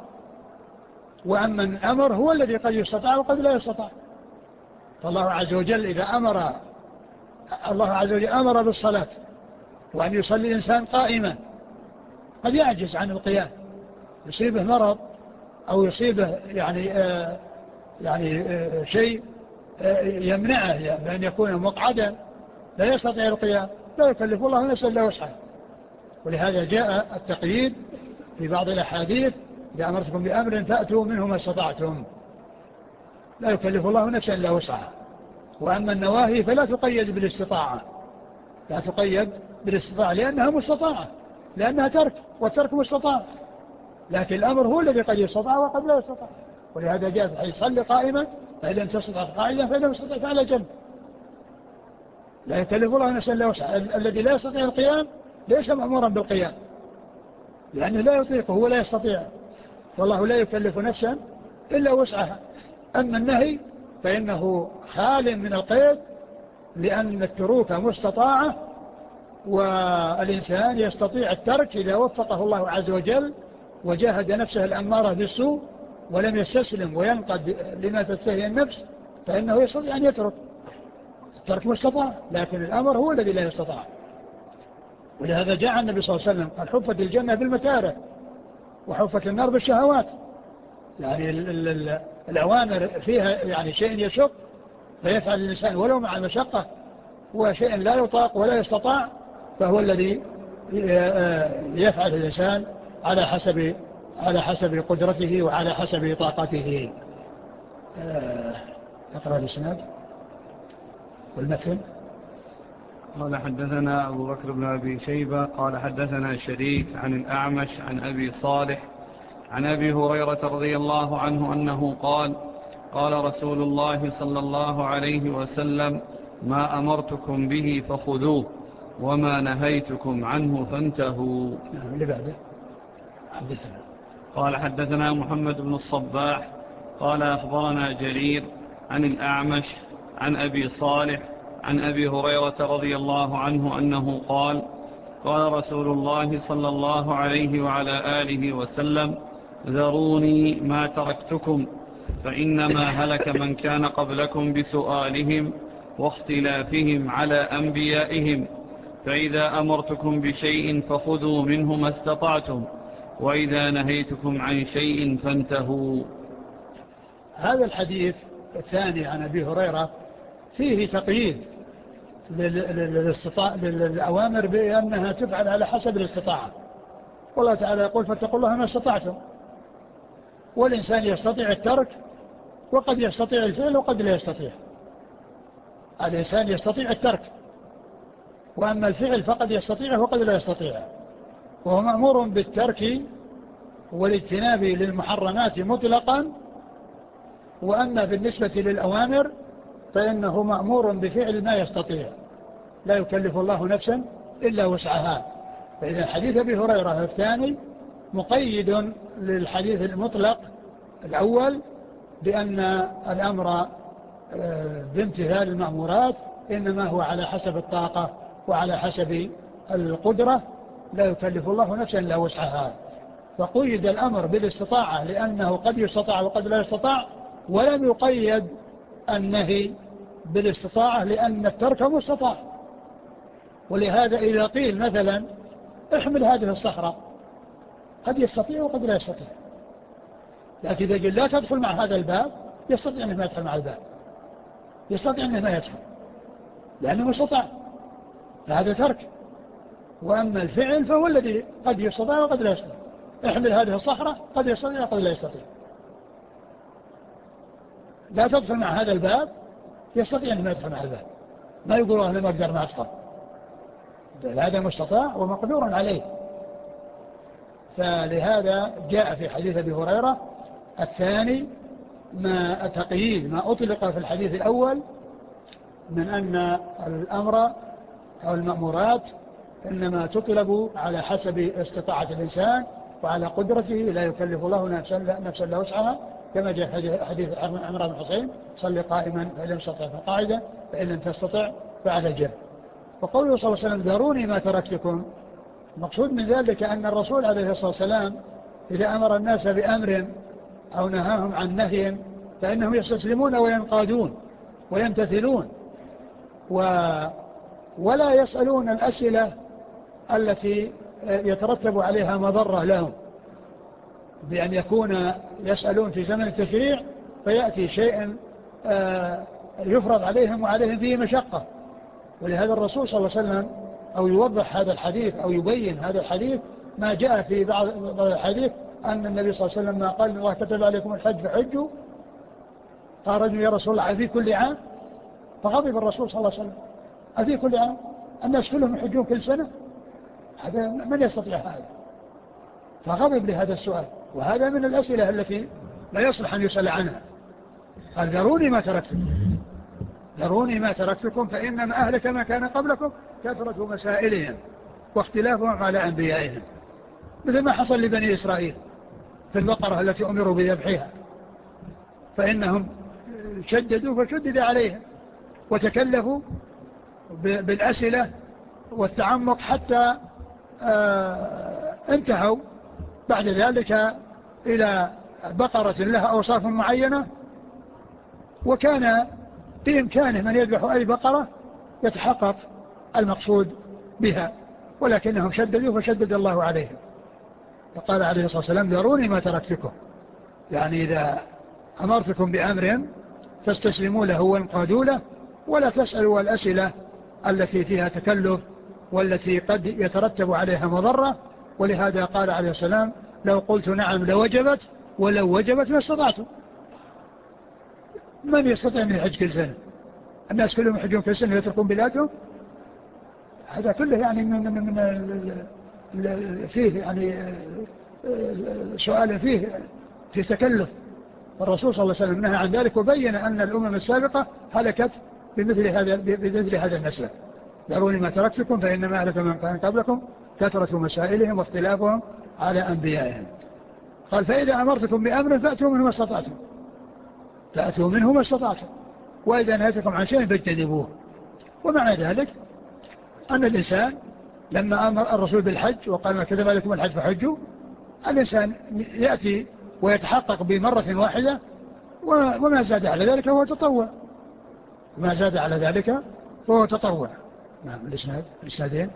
A: وأما الأمر هو الذي قد يستطاع وقد لا يستطاع. فالله عز وجل إذا أمر الله عز وجل أمر بالصلاة وأن يصلي الإنسان قائما، قد يعجز عن القيام، يصيبه مرض أو يصيبه يعني آه يعني آه شيء آه يمنعه بأن يكون مقعدا لا يستطيع القيام، لا يكلف الله نفسا إلا وسعها. ولهذا جاء التقييد في بعض الأحاديث: إذا أمرتكم بأمر فأتوا منه ما استطعتم، لا يكلف الله نفسا إلا وسعها. وأما النواهي فلا تقيد بالاستطاعة، لا تقيد بالاستطاعة لأنها مستطاعة، لأنها ترك، والترك مستطاع. لكن الأمر هو الذي قد يستطاع وقد لا يستطاع. ولهذا جاء في الحديث: صلي قائما فإن لم تستطع قاعدا فإن لم تستطع فعلى جنب. لا يكلف الله نفسا إلا وسعها. الذي لا يستطيع القيام ليس مأمورا بالقيام، لأنه لا يطيقه ولا يستطيع، والله لا يكلف نفسا إلا وسعها. أما النهي فإنه خال من القيد، لأن التروك مستطاعة، والإنسان يستطيع الترك إذا وفقه الله عز وجل وجاهد نفسه الأمارة بالسوء ولم يستسلم وينقد لما تستهي النفس، فإنه يستطيع أن يترك. الترك مستطاع، لكن الأمر هو الذي لا يستطاع. ولهذا جاء النبي صلى الله عليه وسلم قال: حفت الجنة بالمكاره وحفت النار بالشهوات. يعني الأوامر فيها يعني شيء يشق فيفعل الإنسان ولو مع المشقة، وشيء لا يطاق ولا يستطاع فهو الذي يفعل الإنسان على حسب على حسب قدرته وعلى حسب طاقته. اقرأ الإسناد والمتن.
B: قال: حدثنا أبو بكر بن أبي شيبة قال حدثنا شريك عن الأعمش عن أبي صالح عن أبي هريرة رضي الله عنه أنه قال: قال رسول الله صلى الله عليه وسلم: ما أمرتكم به فخذوه وما نهيتكم عنه فانتهوا.
A: اللي بعده حدثنا.
B: قال: حدثنا محمد بن الصباح قال أخبرنا جرير عن الأعمش عن أبي صالح عن أبي هريرة رضي الله عنه أنه قال: قال رسول الله صلى الله عليه وعلى آله وسلم: ذروني ما تركتكم، فإنما هلك من كان قبلكم بسؤالهم واختلافهم على أنبيائهم، فإذا أمرتكم بشيء فخذوا منه ما استطعتم، وإذا نهيتكم عن شيء فانتهوا.
A: هذا الحديث الثاني عن أبي هريرة فيه تقييد للأوامر بأنها تفعل على حسب الاستطاعة. والله تعالى يقول: فاتقوا الله ما استطعتم. والإنسان يستطيع الترك وقد يستطيع الفعل وقد لا يستطيع. الإنسان يستطيع الترك، وأما الفعل فقد يستطيعه وقد لا يستطيعه. وهو مأمور بالترك والاجتناب للمحرمات مطلقا. وأما بالنسبة للأوامر فإنه مأمور بفعل ما يستطيع، لا يكلف الله نفسا إلا وسعها. فإذا حديث أبي هريرة الثاني مقيد للحديث المطلق الأول بأن الأمر بامتثال المأمورات إنما هو على حسب الطاقة وعلى حسب القدرة، لا يكلف الله نفسا إلا وسعها. فقيد الأمر بالاستطاعة لأنه قد يستطاع وقد لا يستطاع، ولم يقيد النهي بالاستطاعة لأن الترك مستطاع. ولهذا إذا قيل مثلا: احمل هذه الصخرة، قد يستطيع وقد لا يستطيع. لكن إذا قيل لا تدخل مع هذا الباب، يستطيع أنه ما يدخل مع الباب، يستطيع أنه ما يدخل لأنه مستطاع، فهذا ترك. وأما الفعل فهو الذي قد يستطيع وقد لا يستطيع. احمل هذه الصخرة، قد يستطيع قد لا يستطيع. لا تدخل مع هذا الباب، يستطيع أن ما يدخل مع الباب، ما يقول أنا ما أقدر ما أدخل، هذا مستطاع ومقدور عليه. فلهذا جاء في حديث أبي هريرة الثاني ما التقييد ما أطلق في الحديث الأول من أن الأمر أو المأمورات إنما تطلب على حسب استطاعة الإنسان وعلى قدرته، لا يكلف الله نفسا لا وسعها، كما جاء في حديث عمران بن حسين: صل قائما فإن لم تستطع فقاعدا فإن لم تستطع فعلى جنب. وقوله صلى الله عليه وسلم: ذروني ما تركتكم، المقصود من ذلك أن الرسول عليه الصلاة والسلام إذا أمر الناس بأمر أو نهاهم عن نهي فإنهم يستسلمون وينقادون ويمتثلون، و ولا يسألون الأسئلة التي يترتب عليها مضرة لهم، بأن يكون يسألون في زمن التشريع فيأتي شيء يفرض عليهم وعليهم فيه مشقة. ولهذا الرسول صلى الله عليه وسلم أو يوضح هذا الحديث أو يبين هذا الحديث ما جاء في بعض الحديث أن النبي صلى الله عليه وسلم ما قال: الله كتب عليكم الحج فحجوا. قال رجل: يا رسول الله أفي كل عام؟ فغضب الرسول صلى الله عليه وسلم: أفي كل عام؟ الناس كلهم يحجون كل سنة؟ هذا من يستطيع هذا؟ فغضب لهذا السؤال، وهذا من الأسئلة التي لا يصلح أن يسأل عنها. قال: ذروني ما تركتكم، ذروني ما تركتكم فإنما أهلك ما كان قبلكم كثرة مسائلهم واختلافهم على أنبيائهم، مثل ما حصل لبني إسرائيل في البقرة التي أمروا بذبحها، فإنهم شددوا فشدد عليهم وتكلفوا بالأسئلة والتعمق حتى انتهوا بعد ذلك إلى بقرة لها أوصاف معينة، وكان بإمكانه من يذبح أي بقرة يتحقق المقصود بها، ولكنهم شددوا فشدد الله عليهم. فقال عليه الصلاة والسلام: ذروني ما تركتكم، يعني إذا أمرتكم بأمر فاستسلموا له وانقادوا له، ولا تسألوا الأسئلة التي فيها تكلف والتي قد يترتب عليها مضرة. ولهذا قال عليه السلام: لو قلت نعم لوجبت ولو وجبت ما استطعتم. من يستطيع من يحج كل سنة؟ الناس كلهم يحجون كل سنة يتركون بلادهم؟ هذا كله يعني من, من, من فيه يعني سؤال فيه في تكلف. الرسول صلى الله عليه وسلم نهى عن ذلك وبين أن الأمم السابقة هلكت بمثل هذا بمثل هذا المسلك: ذروني ما تركتكم فإنما أهلك من كان قبلكم كثرة مسائلهم واختلافهم على أنبيائهم. قال: فإذا أمرتكم بأمر فأتوا منه ما استطعتم، فأتوا منه ما استطعتم، وإذا نهيتكم عن شيء فاجتنبوه. ومعنى ذلك أن الإنسان لما أمر الرسول بالحج وقال: ما كتب عليكم الحج فحجوا، الإنسان يأتي ويتحقق بمرة واحدة، وما زاد على ذلك هو تطوع، وما زاد على ذلك هو تطوع. نعم. الإسناد الإسنادين.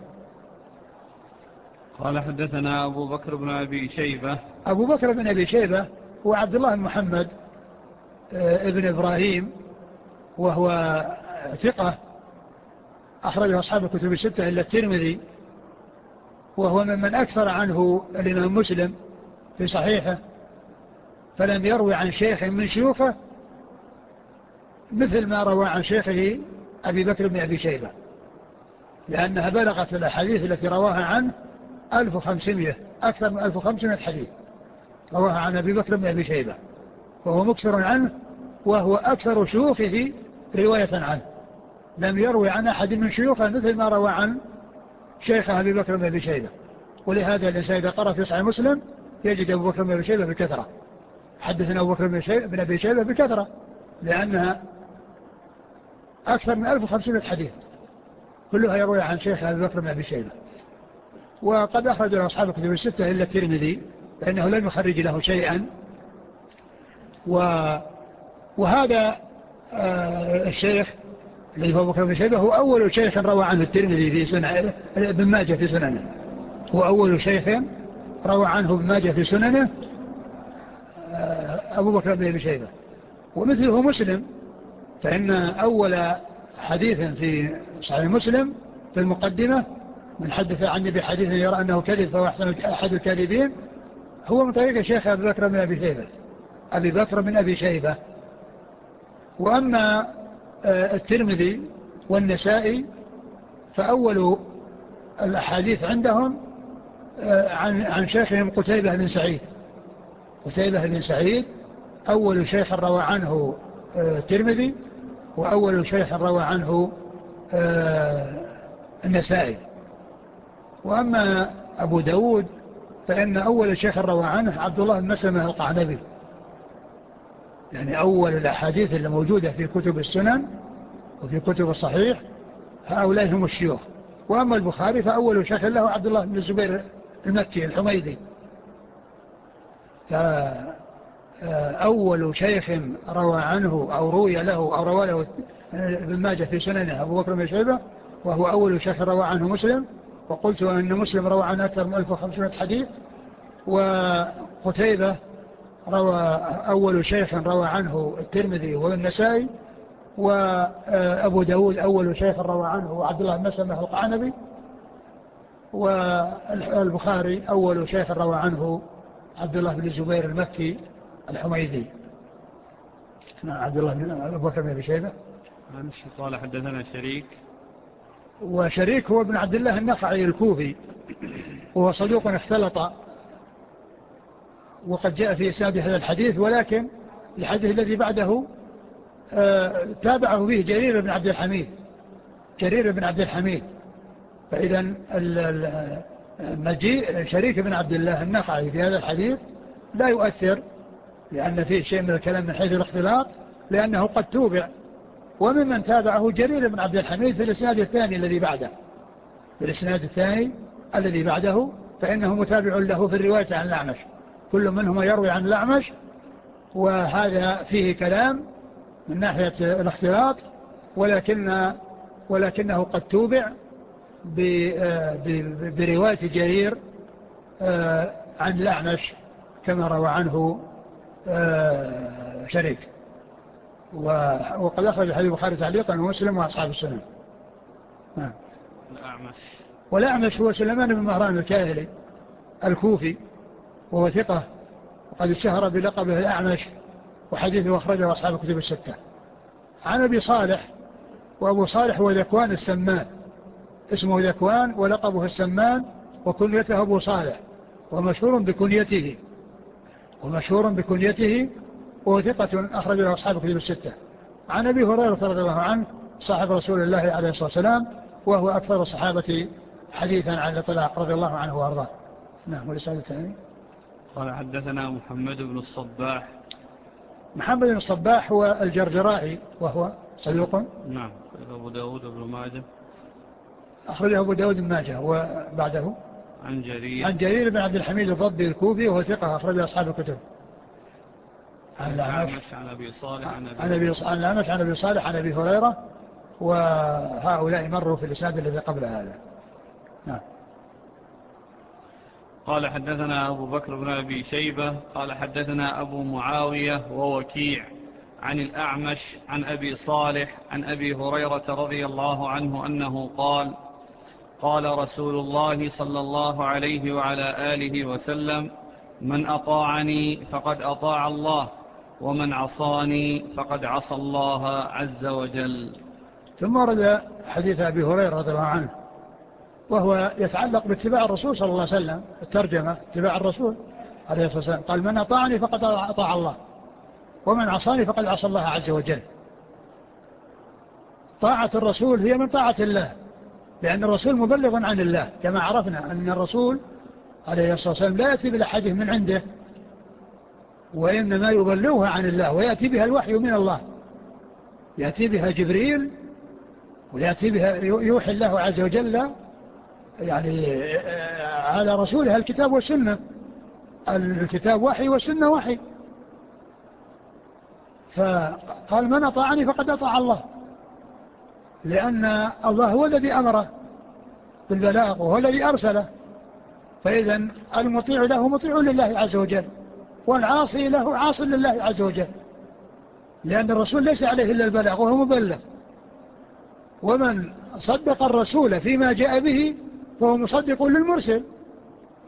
B: قال: حدثنا أبو بكر بن أبي شيبة.
A: أبو بكر بن أبي شيبة هو عبد الله بن محمد ابن إبراهيم، وهو ثقة أخرجه أصحاب الكتب الستة إلا الترمذي، وهو ممن أكثر عنه الإمام مسلم في صحيحه، فلم يروي عن شيخ من شيوخه مثل ما روى عن شيخه أبي بكر بن أبي شيبة، لأنها بلغت الأحاديث التي رواها عنه ألف وخمسمائة، أكثر من ألف وخمسمائة حديث رواها عن أبي بكر بن أبي شيبة، وهو مكثر عنه، وهو أكثر شيوخه رواية عنه. لم يروي عن أحد من شيوخه مثل ما روى عن شيخ أبي بكر بن أبي شيبة. ولهذا الإنسان إذا قرأ في صحيح مسلم يجد أبو بكر بن أبي شيبة بكثرة، حدثنا أبو بكر بن أبي شيبة بكثرة، لأنها أكثر من ألف وخمسمائة حديث كلها يروي عن شيخ أبي بكر بن أبي شيبة. وقد أخرج له أصحاب الكتب الستة إلا الترمذي، فإنه لم يخرج له شيئا. وهذا آه الشيخ الذي هو أبو بكر بن شيبة هو أول شيخ روى عنه الترمذي في سنن ابن ماجه في سننه، هو أول شيخ روى عنه ابن ماجه في سننه أبو بكر بن أبي شيبة. ومثله مسلم، فإن أول حديث في صحيح مسلم في المقدمة: من حدث عني بحديث يرى أنه كذب فهو أحد الكاذبين، هو من طريق الشيخ أبي بكر بن أبي شيبة أبي بكر بن أبي شيبة. وأما الترمذي والنسائي فأول الأحاديث عندهم عن عن شيخهم قتيبة بن سعيد. قتيبة بن سعيد أول شيخ روى عنه الترمذي، وأول شيخ روى عنه النسائي. وأما أبو داود فإن أول شيخ روى عنه عبد الله بن مسلمة القعنبي، يعني أول الأحاديث اللي موجودة في كتب السنن وفي كتب الصحيح هؤلاء هم الشيوخ. وأما البخاري فأول شيخ له عبد الله بن الزبير المكي الحميدي. فأول شيخ روى عنه أو روي له أو روى له ابن ماجه في سننه أبو بكر بن شيبة، وهو أول شيخ روى عنه مسلم، وقلت أن مسلم روى عنه أكثر من ألف وخمسمائة حديث. وقتيبة روى أول شيخ روى عنه الترمذي والنسائي. وأبو داود أول شيخ روى عنه عبد الله بن مسلمة القعنبي. والبخاري أول شيخ روى عنه عبد الله بن الزبير المكي الحميدي. عبد الله بن أبو بكر بن أبي شيبة.
B: قال حدثنا شريك.
A: وشريك هو ابن عبد الله النخعي الكوفي، وهو صدوق اختلط، وقد جاء في إسناد هذا الحديث، ولكن الحديث الذي بعده آه تابعه فيه جرير بن عبد الحميد جرير بن عبد الحميد فإذا مجيء شريك بن عبد الله النخعي في هذا الحديث لا يؤثر، لأن فيه شيء من الكلام من حيث الاختلاط، لأنه قد توبع. وممن تابعه جرير بن عبد الحميد في الإسناد الثاني الذي بعده في الإسناد الثاني الذي بعده فإنه متابع له في الرواية عن الأعمش، كل منهما يروي عن الأعمش، وهذا فيه كلام من ناحية الاختلاط، ولكن ولكنه قد توبع برواية جرير عن الأعمش كما روى عنه شريك. وقد أخرج حديث البخاري تعليقا ومسلم وأصحاب السنن.
B: الأعمش
A: والأعمش هو سليمان بن مهران الكاهلي الكوفي، وهو ثقة وقد اشتهر بلقبه الأعمش، وحديثه أخرجه أصحاب الكتب الستة. عن أبي صالح، وأبو صالح هو ذكوان السمان، اسمه ذكوان ولقبه السمان، وكنيته أبو صالح، ومشهور بكنيته ومشهور بكنيته وهو ثقة أخرجه أصحاب الكتب الستة. عن أبي هريرة رضي الله عنه صاحب رسول الله عليه الصلاة والسلام، وهو أكثر الصحابة حديثا عن الإطلاق رضي الله عنه وأرضاه. نعم. والرسالة الثانية
B: قال حدثنا محمد بن الصباح.
A: محمد بن الصباح هو الجرجرائي، وهو صدوق.
B: نعم. أبو داود بن ماجه
A: أخرجه أبو داود بن ماجه. وبعده
B: عن جرير
A: عن جرير بن عبد الحميد الضبي الكوفي، وهو ثقة أخرجه أصحاب الكتب.
B: عن الأعمش عن أبي صالح عن
A: أبي عن الأعمش عن أبي صالح عن أبي هريرة، وهؤلاء مروا في الإسناد الذي قبل هذا. نعم.
B: قال حدثنا أبو بكر بن أبي شيبة قال حدثنا أبو معاوية ووكيع عن الأعمش عن أبي صالح عن أبي هريرة رضي الله عنه أنه قال قال رسول الله صلى الله عليه وعلى آله وسلم: من أطاعني فقد أطاع الله، ومن عصاني فقد عصى الله عز وجل.
A: ثم ورد حديث أبي هريرة رضي الله عنه، وهو يتعلق باتباع الرسول صلى الله عليه وسلم. الترجمة اتباع الرسول عليه الصلاة والسلام. قال: من أطاعني فقد أطاع الله، ومن عصاني فقد عصى الله عز وجل. طاعة الرسول هي من طاعة الله، لأن الرسول مبلغ عن الله، كما عرفنا أن الرسول عليه الصلاة والسلام لا يأتي بالحديث من عنده، وإنما يبلغها عن الله، ويأتي بها الوحي من الله، يأتي بها جبريل، ويأتي بها يوحي الله عز وجل يعني على رسولها الكتاب والسنة. الكتاب وحي والسنة وحي. فقال: من أطاعني فقد أطاع الله، لأن الله هو الذي أمره بالبلاغ وهو الذي أرسله، فإذا المطيع له مطيع لله عز وجل، والعاصي له عاص لله عز وجل، لأن الرسول ليس عليه إلا البلاغ وهو مبلغ. ومن صدق الرسول فيما جاء به فهو مصدق للمرسل،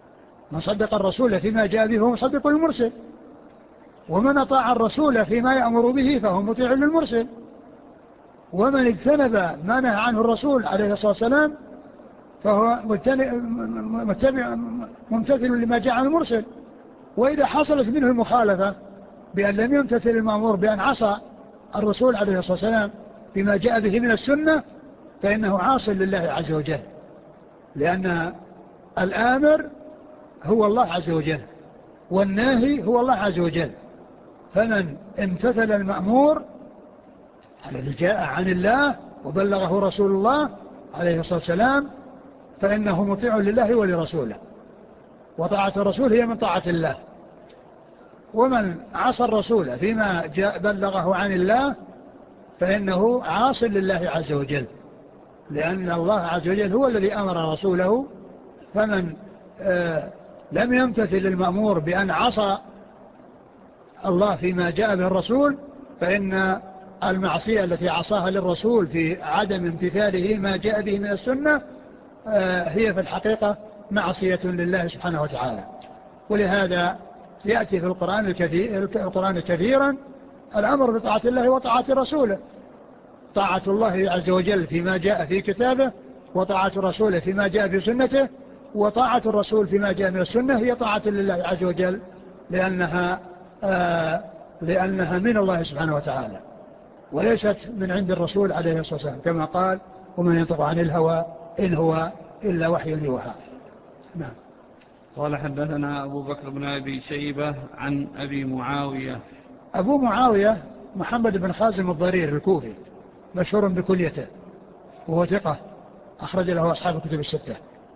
A: من صدق الرسول فيما جاء به فهو مصدق للمرسل، ومن أطاع الرسول فيما يأمر به فهو مطيع للمرسل، ومن اجتنب ما نهى عنه الرسول عليه الصلاة والسلام فهو متبع ممتثل لما جاء عن المرسل. وإذا حصلت منه المخالفة بأن لم يمتثل المأمور بأن عصى الرسول عليه الصلاة والسلام بما جاء به من السنة فإنه عاص لله عز وجل، لأن الآمر هو الله عز وجل والناهي هو الله عز وجل. فمن امتثل المأمور الذي جاء عن الله وبلغه رسول الله عليه الصلاة والسلام فإنه مطيع لله ولرسوله، وطاعة الرسول هي من طاعة الله. ومن عصى الرسول فيما جاء بلغه عن الله فإنه عاص لله عز وجل، لأن الله عز وجل هو الذي أمر رسوله. فمن آه لم يمتثل المأمور بأن عصى الله فيما جاء به الرسول فإن المعصية التي عصاها للرسول في عدم امتثاله ما جاء به من السنة آه هي في الحقيقة معصية لله سبحانه وتعالى. ولهذا يأتي في القرآن الكثير القرآن كثيرا الأمر بطاعة الله وطاعة رسوله، طاعة الله عز وجل فيما جاء في كتابه، وطاعة رسوله فيما جاء في سنته، وطاعة الرسول فيما جاء من السنة هي طاعة لله عز وجل، لأنها آه لأنها من الله سبحانه وتعالى وليست من عند الرسول عليه الصلاة والسلام، كما قال ومن ينطق عن الهوى إن هو إلا وحي يوحى. نعم.
B: قال حدثنا أبو بكر بن أبي شيبة عن أبي معاوية.
A: أبو معاوية محمد بن خازم الضرير الكوفي مشهور بكليته وهو ثقة أخرج له أصحاب الكتب الستة.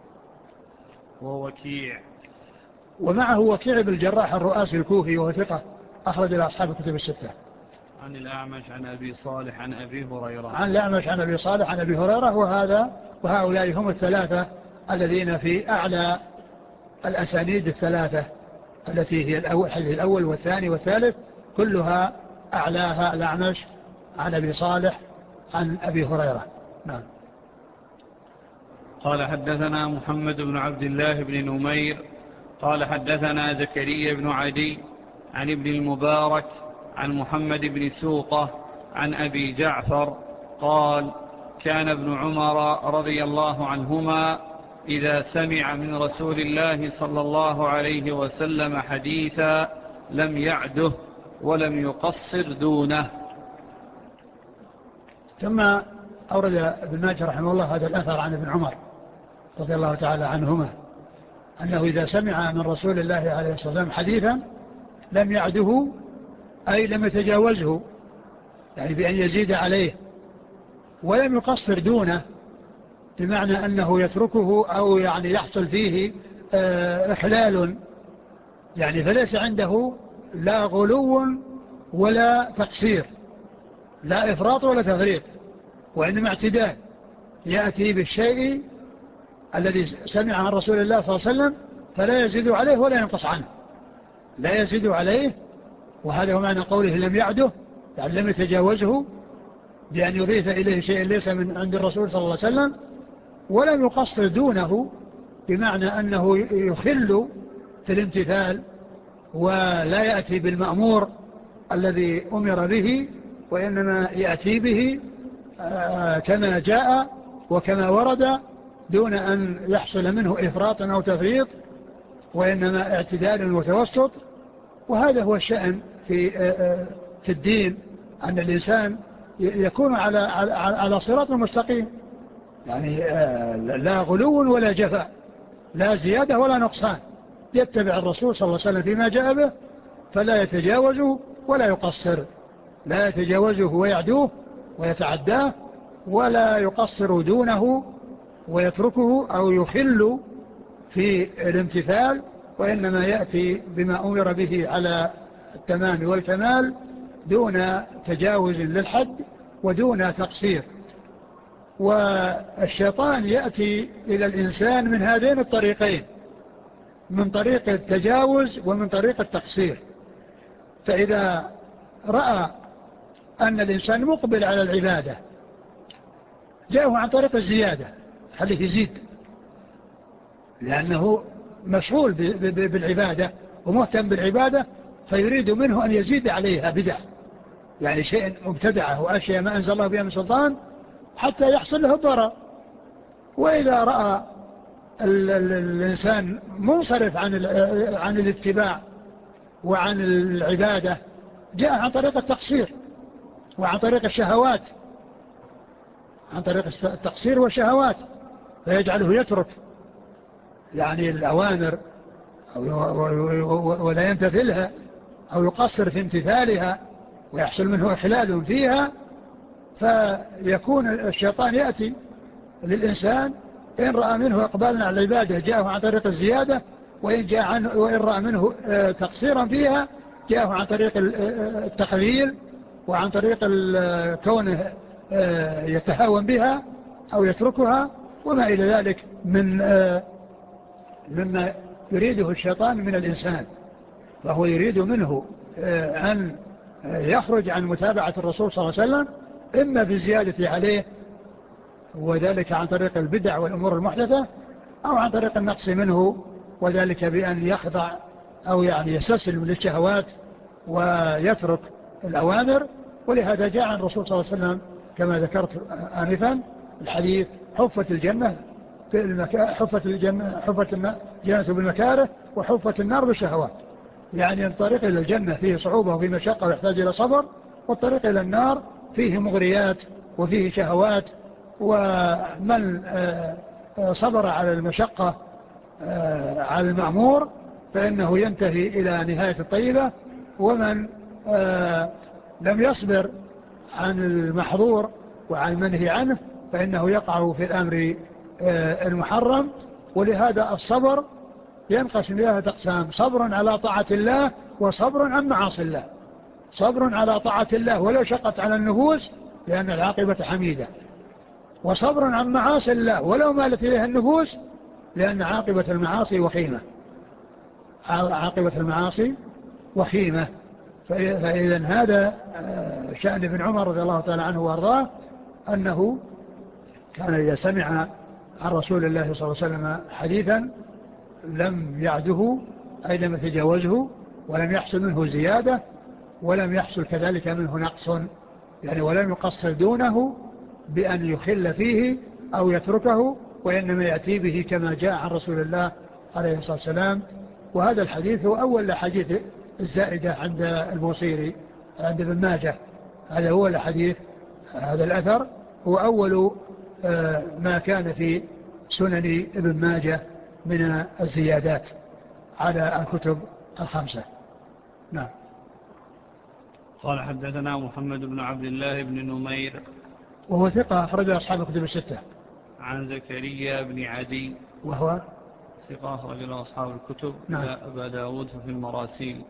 B: ووكيع.
A: ومعه وكيع بن الجراح الرؤاسي الكوفي وهو ثقة أخرج له أصحاب الكتب الستة.
B: عن الأعمش عن أبي صالح عن أبي هريرة.
A: عن الأعمش عن أبي صالح عن أبي هريرة. وهذا وهؤلاء هم الثلاثة الذين في أعلى الأسانيد الثلاثة التي هي الأول, الأول والثاني والثالث كلها أعلاها الأعمش عن أبي صالح عن أبي هريرة. نعم.
B: قال حدثنا محمد بن عبد الله بن نمير قال حدثنا زكريا بن عدي عن ابن المبارك عن محمد بن سوقة عن أبي جعفر قال كان ابن عمر رضي الله عنهما إذا سمع من رسول الله صلى الله عليه وسلم حديثا لم يعده ولم يقصر دونه.
A: ثم أورد ابن ماجه رحمه الله هذا الأثر عن ابن عمر رضي الله تعالى عنهما أنه إذا سمع من رسول الله عليه الصلاة والسلام حديثا لم يعده أي لم يتجاوزه، يعني بأن يزيد عليه، ولم يقصر دونه بمعنى أنه يتركه أو يعني يحصل فيه إخلال، يعني فليس عنده لا غلو ولا تقصير، لا إفراط ولا تفريط، وإنما اعتدال، يأتي بالشيء الذي سمع عن رسول الله صلى الله عليه وسلم فلا يزيد عليه ولا ينقص عنه، لا يزيد عليه. وهذا هو معنى قوله لم يعده، يعني لم يتجاوزه بأن يضيف إليه شيء ليس من عند الرسول صلى الله عليه وسلم، ولم يقصر دونه بمعنى أنه يخل في الامتثال ولا يأتي بالمأمور الذي أمر به، وإنما يأتي به كما جاء وكما ورد دون أن يحصل منه إفراط أو تفريط، وإنما اعتدال وتوسط. وهذا هو الشأن في في الدين، أن الإنسان يكون على على صراط مستقيم، يعني لا غلو ولا جفاء، لا زيادة ولا نقصان، يتبع الرسول صلى الله عليه وسلم فيما جاء به فلا يتجاوزه ولا يقصر، لا يتجاوزه ويعدوه ويتعداه، ولا يقصر دونه ويتركه أو يخل في الامتثال، وإنما يأتي بما أمر به على التمام والكمال دون تجاوز للحد ودون تقصير. والشيطان يأتي إلى الإنسان من هذين الطريقين، من طريق التجاوز ومن طريق التقصير. فإذا رأى أن الإنسان مقبل على العبادة جاءه عن طريق الزيادة، خليه يزيد، لأنه مشغول بالعبادة ومهتم بالعبادة، فيريد منه أن يزيد عليها بدع، يعني شيء مبتدعة وأشياء ما أنزل الله بها من سلطان حتى يحصل له الضرر. وإذا رأى الإنسان منصرف عن عن الاتباع وعن العبادة جاء عن طريق التقصير وعن طريق الشهوات، عن طريق التقصير والشهوات، فيجعله يترك يعني الأوامر ولا يمتثلها أو يقصر في امتثالها ويحصل منه إخلال فيها، فيكون الشيطان يأتي للإنسان إن رأى منه إقبالا على العبادة جاءه عن طريق الزيادة، وإن, جاء عنه وإن رأى منه تقصيرا فيها جاءه عن طريق التقليل وعن طريق كونه يتهاون بها أو يتركها وما إلى ذلك من مما يريده الشيطان من الإنسان. فهو يريد منه أن يخرج عن متابعة الرسول صلى الله عليه وسلم إما بالزيادة عليه وذلك عن طريق البدع والأمور المحدثة، أو عن طريق النقص منه وذلك بأن يخضع أو يعني يستسلم للشهوات ويترك الأوامر. ولهذا جاء عن الرسول صلى الله عليه وسلم كما ذكرت آنفا الحديث حفت الجنة في المكا... حفت الجنة حفت الجنة بالمكاره وحفت النار بالشهوات، يعني الطريق إلى الجنة فيه صعوبة وفيه مشقة ويحتاج إلى صبر، والطريق إلى النار فيه مغريات وفيه شهوات، ومن صبر على المشقة على المأمور فإنه ينتهي إلى نهاية الطيبة، ومن لم يصبر عن المحظور وعن المنهي عنه فإنه يقع في الأمر المحرم. ولهذا الصبر ينقسم إلى أقسام: صبر على طاعة الله وصبر عن معاصي الله. صبر على طاعة الله ولو شقت على النفوس لأن العاقبة حميدة، وصبر عن معاصي الله ولو مالت إليها النفوس لأن عاقبة المعاصي وخيمة. عاقبة المعاصي وخيمة. فإذا هذا شأن ابن عمر رضي الله تعالى عنه وارضاه، أنه كان إذا سمع عن رسول الله صلى الله عليه وسلم حديثا لم يعده أي لم يتجاوزه ولم يحصل منه زيادة ولم يحصل كذلك منه نقص، يعني ولم يقصر دونه بأن يخل فيه أو يتركه، وإنما يأتي به كما جاء عن رسول الله عليه الصلاة والسلام. وهذا الحديث هو أول الحديث الزائدة عند البوصيري عند ابن ماجه. هذا هو الحديث، هذا الأثر هو أول ما كان في سنن ابن ماجه من الزيادات على الكتب الخمسة. نعم.
B: قال حدثنا محمد بن عبد الله بن نمير
A: وهو ثقة أخرج أصحاب الكتب الستة.
B: عن زكريا بن عدي
A: وهو
B: ثقة أخرج أصحاب الكتب.
A: نعم.
B: أبا داود في المراسيل.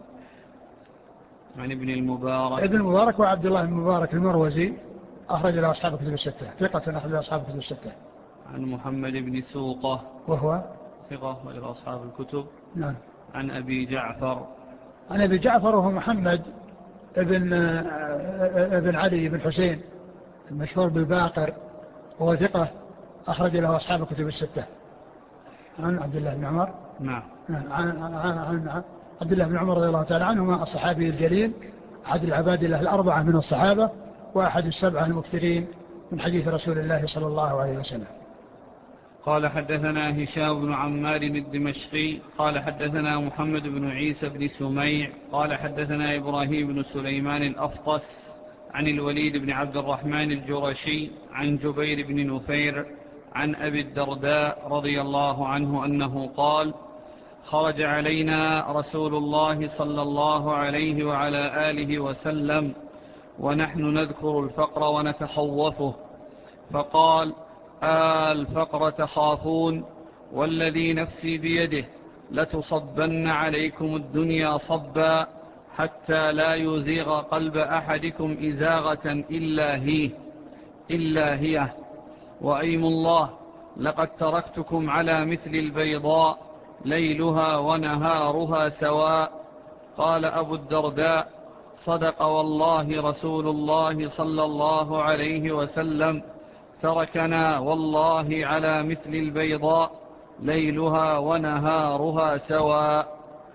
B: عن ابن المبارك
A: ابن المبارك وعبد الله بن المبارك المروزي أخرج له أصحاب الكتب الستة، ثقة أخرج له أصحاب الكتب الستة.
B: عن محمد بن سوقة
A: وهو
B: ثقة أخرج له أصحاب الكتب.
A: نعم.
B: عن أبي جعفر
A: عن أبي جعفر وهو محمد ابن ابن علي بن حسين المشهور بالباقر، وهو ثقة أخرج له أصحاب الكتب الستة. عن عبد الله بن عمر
B: نعم.
A: عن, عن, عن عبد الله بن عمر رضي الله تعالى عنهما الصحابي الجليل أحد العباد الله الأربعة من الصحابة وأحد السبعة المكثرين من حديث رسول الله صلى الله عليه وسلم.
B: قال حدثنا هشام بن عمار الدمشقي قال حدثنا محمد بن عيسى بن سميع قال حدثنا إبراهيم بن سليمان الأفطس عن الوليد بن عبد الرحمن الجرشي عن جبير بن نفير عن أبي الدرداء رضي الله عنه أنه قال: خرج علينا رسول الله صلى الله عليه وعلى آله وسلم ونحن نذكر الفقر ونتخوفه، فقال: آه الفقر تخافون، والذي نفسي بيده لتصبن عليكم الدنيا صبا حتى لا يزيغ قلب أحدكم إزاغة إلا هي إلا هي وأيم الله لقد تركتكم على مثل البيضاء ليلها ونهارها سواء. قال أبو الدرداء: صدق والله رسول الله صلى الله عليه وسلم، تركنا والله على مثل البيضاء ليلها ونهارها سواء.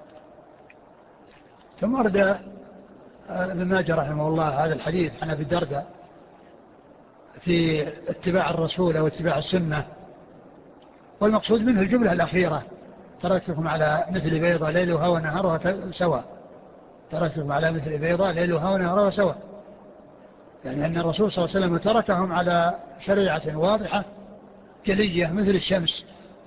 A: ثم ورد ابن ماجه رحمه الله هذا الحديث عن أبي الدرداء في اتباع الرسول أو اتباع السنة، والمقصود منه الجملة الأخيرة: تركتكم على مثل بيضة ليلها ونهارها سواء. تركتكم على مثل بيضة ليلها ونهارها سواء، يعني أن الرسول صلى الله عليه وسلم تركهم على شريعة واضحة جلية مثل الشمس،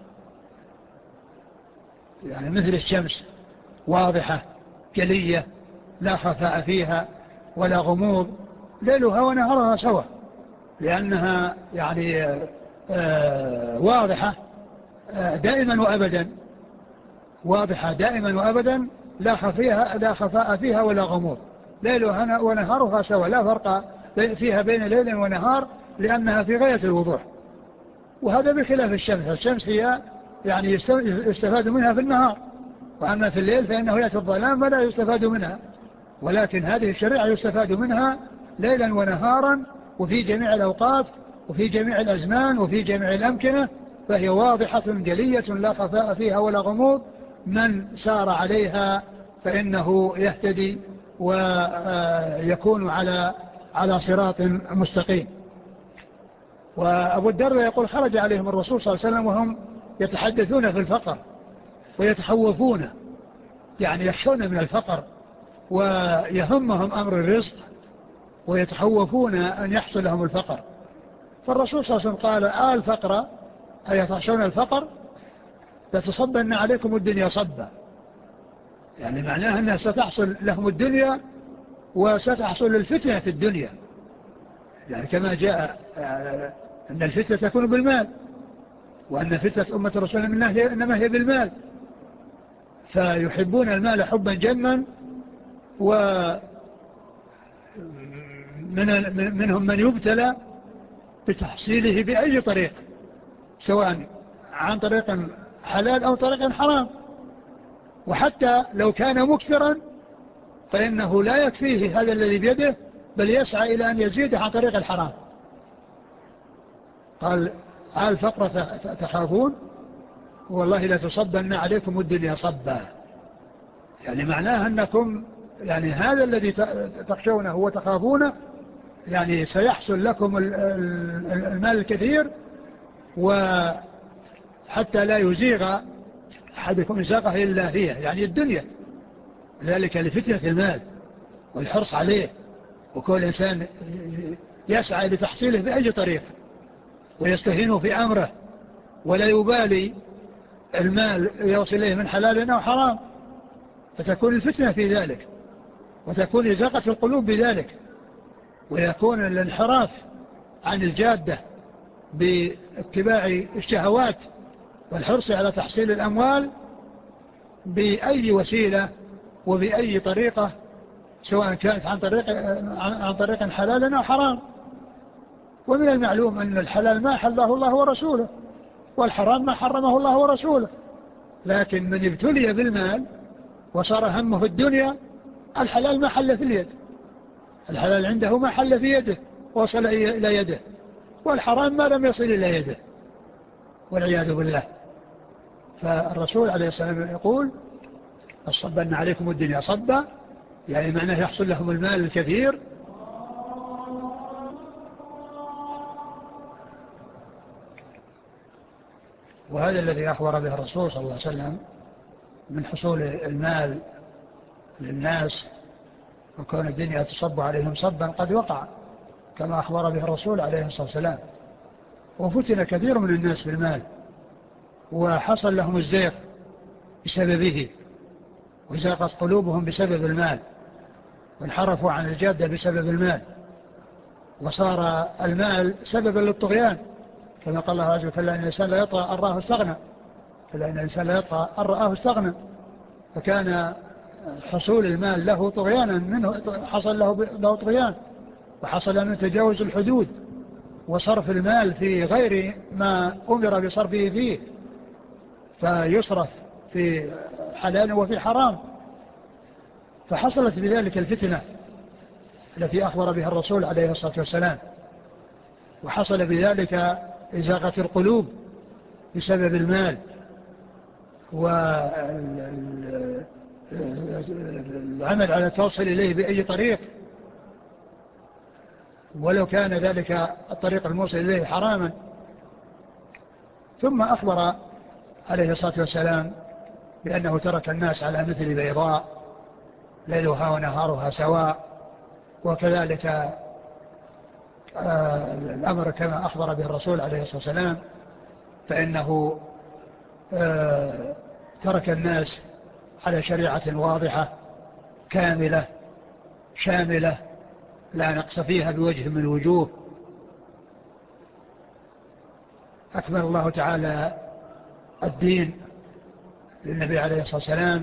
A: يعني مثل الشمس واضحة جلية لا خفاء فيها ولا غموض، ليلها ونهارها سواء، لأنها يعني آه واضحة آه دائما وأبدا، واضحة دائما وأبدا لا خفيها لا خفاء فيها ولا غموض، ليلها ونهارها سواء، لا فرق فيها بين ليل ونهار، لأنها في غاية الوضوح. وهذا بخلاف الشمس، الشمس هي يعني يستفاد منها في النهار، وأما في الليل فإنه يأتي الظلام ولا يستفاد منها، ولكن هذه الشريعة يستفاد منها ليلا ونهارا وفي جميع الأوقات وفي جميع الأزمان وفي جميع الأمكنة، فهي واضحة جلية لا خفاء فيها ولا غموض، من سار عليها فإنه يهتدي ويكون على على صراط مستقيم. وأبو الدرداء يقول: خرج عليهم الرسول صلى الله عليه وسلم وهم يتحدثون في الفقر ويتخوفون، يعني يخشون من الفقر ويهمهم أمر الرزق ويتخوفون أن يحصل لهم الفقر. فالرسول صلى الله عليه وسلم قال: آه الفقر، أي تخشون الفقر، لتصبن عليكم الدنيا صبا، يعني معناها أنها ستحصل لهم الدنيا وستحصل الفتنة في الدنيا، يعني كما جاء أن الفتنة تكون بالمال، وأن فتنة أمة الرسول إنما هي بالمال، فيحبون المال حبا جما، ومنهم من يبتلى بتحصيله بأي طريق، سواء عن طريق حلال أو طريق حرام، وحتى لو كان مكثرا فإنه لا يكفيه هذا الذي بيده، بل يسعى إلى أن يزيد عن طريق الحرام. قال: عال فقرة تخافون والله لا تصبن عليكم الدنيا صبا، يعني معناها أنكم يعني هذا الذي تخشونه وتخافونه يعني سيحصل لكم المال الكثير، وحتى لا يزيغ أحدكم إزاغه إلا فيه، يعني الدنيا، ذلك لفتنة المال والحرص عليه، وكل إنسان يسعى لتحصيله بأي طريق ويستهين في أمره ولا يبالي المال يوصل إليه من حلال أو حرام، فتكون الفتنة في ذلك، وتكون إزاقة القلوب بذلك، ويكون الانحراف عن الجادة باتباع الشهوات والحرص على تحصيل الأموال بأي وسيلة وبأي طريقة، سواء كانت عن طريق عن طريق حلال أو حرام. ومن المعلوم أن الحلال ما حله الله ورسوله، والحرام ما حرمه الله ورسوله، لكن من ابتلي بالمال وصار همه الدنيا، الحلال ما حل في اليد، الحلال عنده ما حل في يده وصل إلى يده، والحرام ما لم يصل إلى يده، والعياذ بالله. فالرسول عليه الصلاة والسلام يقول: أصبن عليكم الدنيا صبا، يعني معناه يحصل لهم المال الكثير، وهذا الذي أخبر به الرسول صلى الله عليه وسلم من حصول المال للناس وكون الدنيا تصب عليهم صبا قد وقع، كما أخبر به الرسول عليه الصلاة والسلام. وفتن كثير من الناس بالمال، وحصل لهم الزيغ بسببه، وزاقت قلوبهم بسبب المال، وانحرفوا عن الجادة بسبب المال، وصار المال سببا للطغيان، كما قال الله عز وجل: إن الإنسان لا يطغى أن رآه استغنى، فلا إن الإنسان لا يطغى أن رآه استغنى. فكان حصول المال له طغيانا منه، حصل له, له طغيان، وحصل منه تجاوز الحدود وصرف المال في غير ما أمر بصرفه فيه، فيصرف في حلال وفي حرام، فحصلت بذلك الفتنة التي أخبر بها الرسول عليه الصلاة والسلام، وحصل بذلك إزاغة القلوب بسبب المال، والعمل على التوصل إليه بأي طريق، ولو كان ذلك الطريق الموصل إليه حراما. ثم أخبر عليه الصلاة والسلام بأنه ترك الناس على مثل بيضاء ليلها ونهارها سواء، وكذلك آه الأمر كما أخبر به الرسول عليه الصلاة والسلام، فإنه آه ترك الناس على شريعة واضحة كاملة شاملة لا نقص فيها بوجه من الوجوه. أكمل الله تعالى الدين للنبي عليه الصلاة والسلام،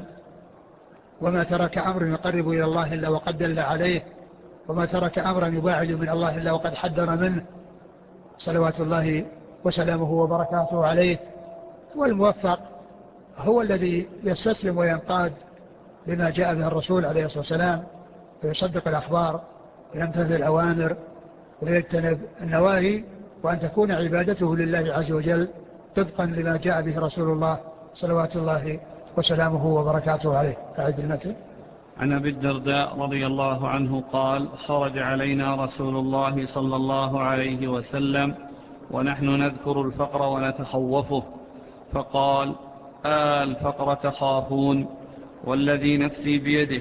A: وما ترك أمر يقرب إلى الله إلا وقد دل عليه، وما ترك أمرا يباعد من الله إلا وقد حذر منه، صلوات الله وسلامه وبركاته عليه. والموفق هو الذي يستسلم وينقاد لما جاء به الرسول عليه الصلاة والسلام، ويصدق الأخبار ويمتثل الأوامر ويجتنب النواهي، وأن تكون عبادته لله عز وجل طبقا لما جاء به رسول الله صلوات الله وسلامه وبركاته عليه. أعد المتن.
B: عن أبي الدرداء رضي الله عنه قال: خرج علينا رسول الله صلى الله عليه وسلم ونحن نذكر الفقر ونتخوفه، فقال: آه الفقر تخافون، والذي نفسي بيده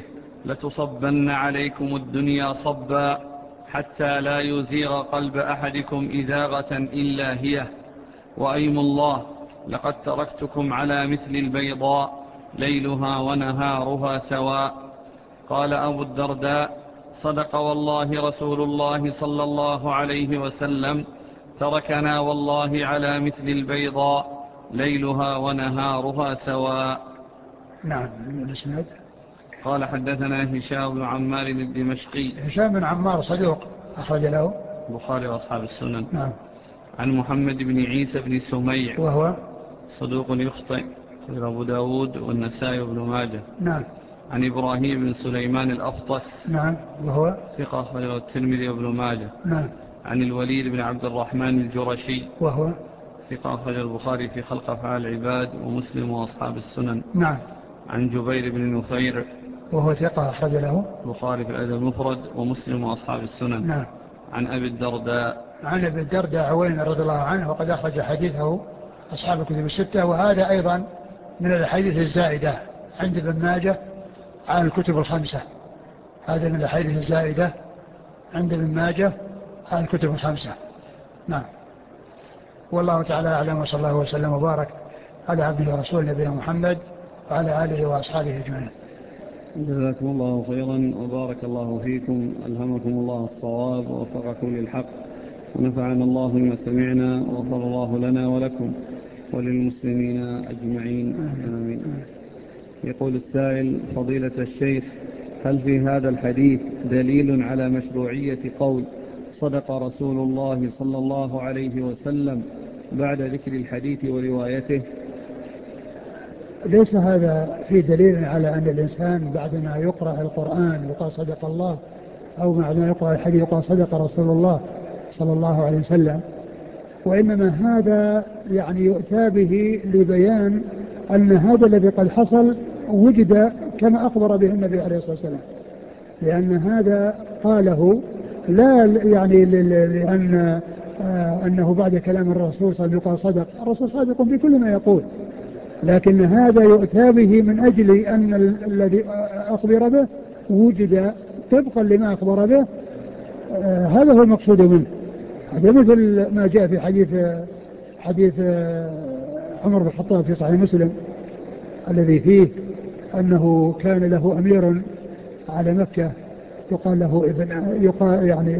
B: لتصبن عليكم الدنيا صبا حتى لا يزيغ قلب أحدكم إزاغة إلا هي، وأيم الله لقد تركتكم على مثل البيضاء ليلها ونهارها سواء. قال أبو الدرداء: صدق والله رسول الله صلى الله عليه وسلم، تركنا والله على مثل البيضاء ليلها ونهارها سواء.
A: نعم. الاسناد.
B: قال: حدثنا هشام بن عمار الدمشقي.
A: هشام بن عمار صدوق أخرج له
B: البخاري وأصحاب السنن.
A: نعم.
B: عن محمد بن عيسى بن سميع
A: وهو
B: صدوق يخطئ، أبو داود والنسائي بن ماجه.
A: نعم.
B: عن إبراهيم بن سليمان الأفطس.
A: نعم. وهو
B: ثقة أخرجه الترمذي وابن ماجه.
A: نعم.
B: عن الوليد بن عبد الرحمن الجرشي.
A: وهو
B: ثقة أخرج البخاري في خلق أفعال العباد ومسلم وأصحاب السنن.
A: نعم.
B: عن جبير بن نفير.
A: وهو ثقة أخرج له
B: البخاري في الأدب المفرد ومسلم وأصحاب السنن.
A: نعم.
B: عن أبي الدرداء.
A: عن أبي الدرداء عوين رضي الله عنه، وقد أخرج حديثه أصحاب الكتب الستة، وهذا أيضا من الحديث الزائدة عند ابن ماجه عن الكتب الخمسة. هذا من الحديث الزائدة عند ابن ماجه عن الكتب الخمسة. نعم. والله تعالى أعلم، وصلى الله وسلم وبارك على عبده ورسوله نبينا محمد وعلى آله وأصحابه أجمعين.
B: جزاكم الله خيرا وبارك الله فيكم، ألهمكم الله الصواب ووفقكم للحق، ونفعنا الله بما سمعنا، وغفر الله لنا ولكم وللمسلمين أجمعين آمين. يقول السائل: فضيلة الشيخ، هل في هذا الحديث دليل على مشروعية قول صدق رسول الله صلى الله عليه وسلم بعد ذكر الحديث وروايته؟
A: ليس هذا في دليل على أن الإنسان بعدما يقرأ القرآن يقال صدق الله، أو بعدما يقرأ الحديث يقال صدق رسول الله صلى الله عليه وسلم، وإنما هذا يعني يؤتى به لبيان أن هذا الذي قد حصل وجد كما أخبر به النبي عليه الصلاة والسلام، لأن هذا قاله لا يعني لأن آه أنه بعد كلام الرسول صلى الله عليه وسلم يقال صدق. الرسول صادق في كل ما يقول، لكن هذا يؤتى به من أجل أن الذي أخبر به وجد طبقا لما أخبر به. آه هذا هو المقصود منه. هذا مثل ما جاء في حديث حديث عمر بن الخطاب في صحيح مسلم الذي فيه أنه كان له أمير على مكة يقال له ابن يقال يعني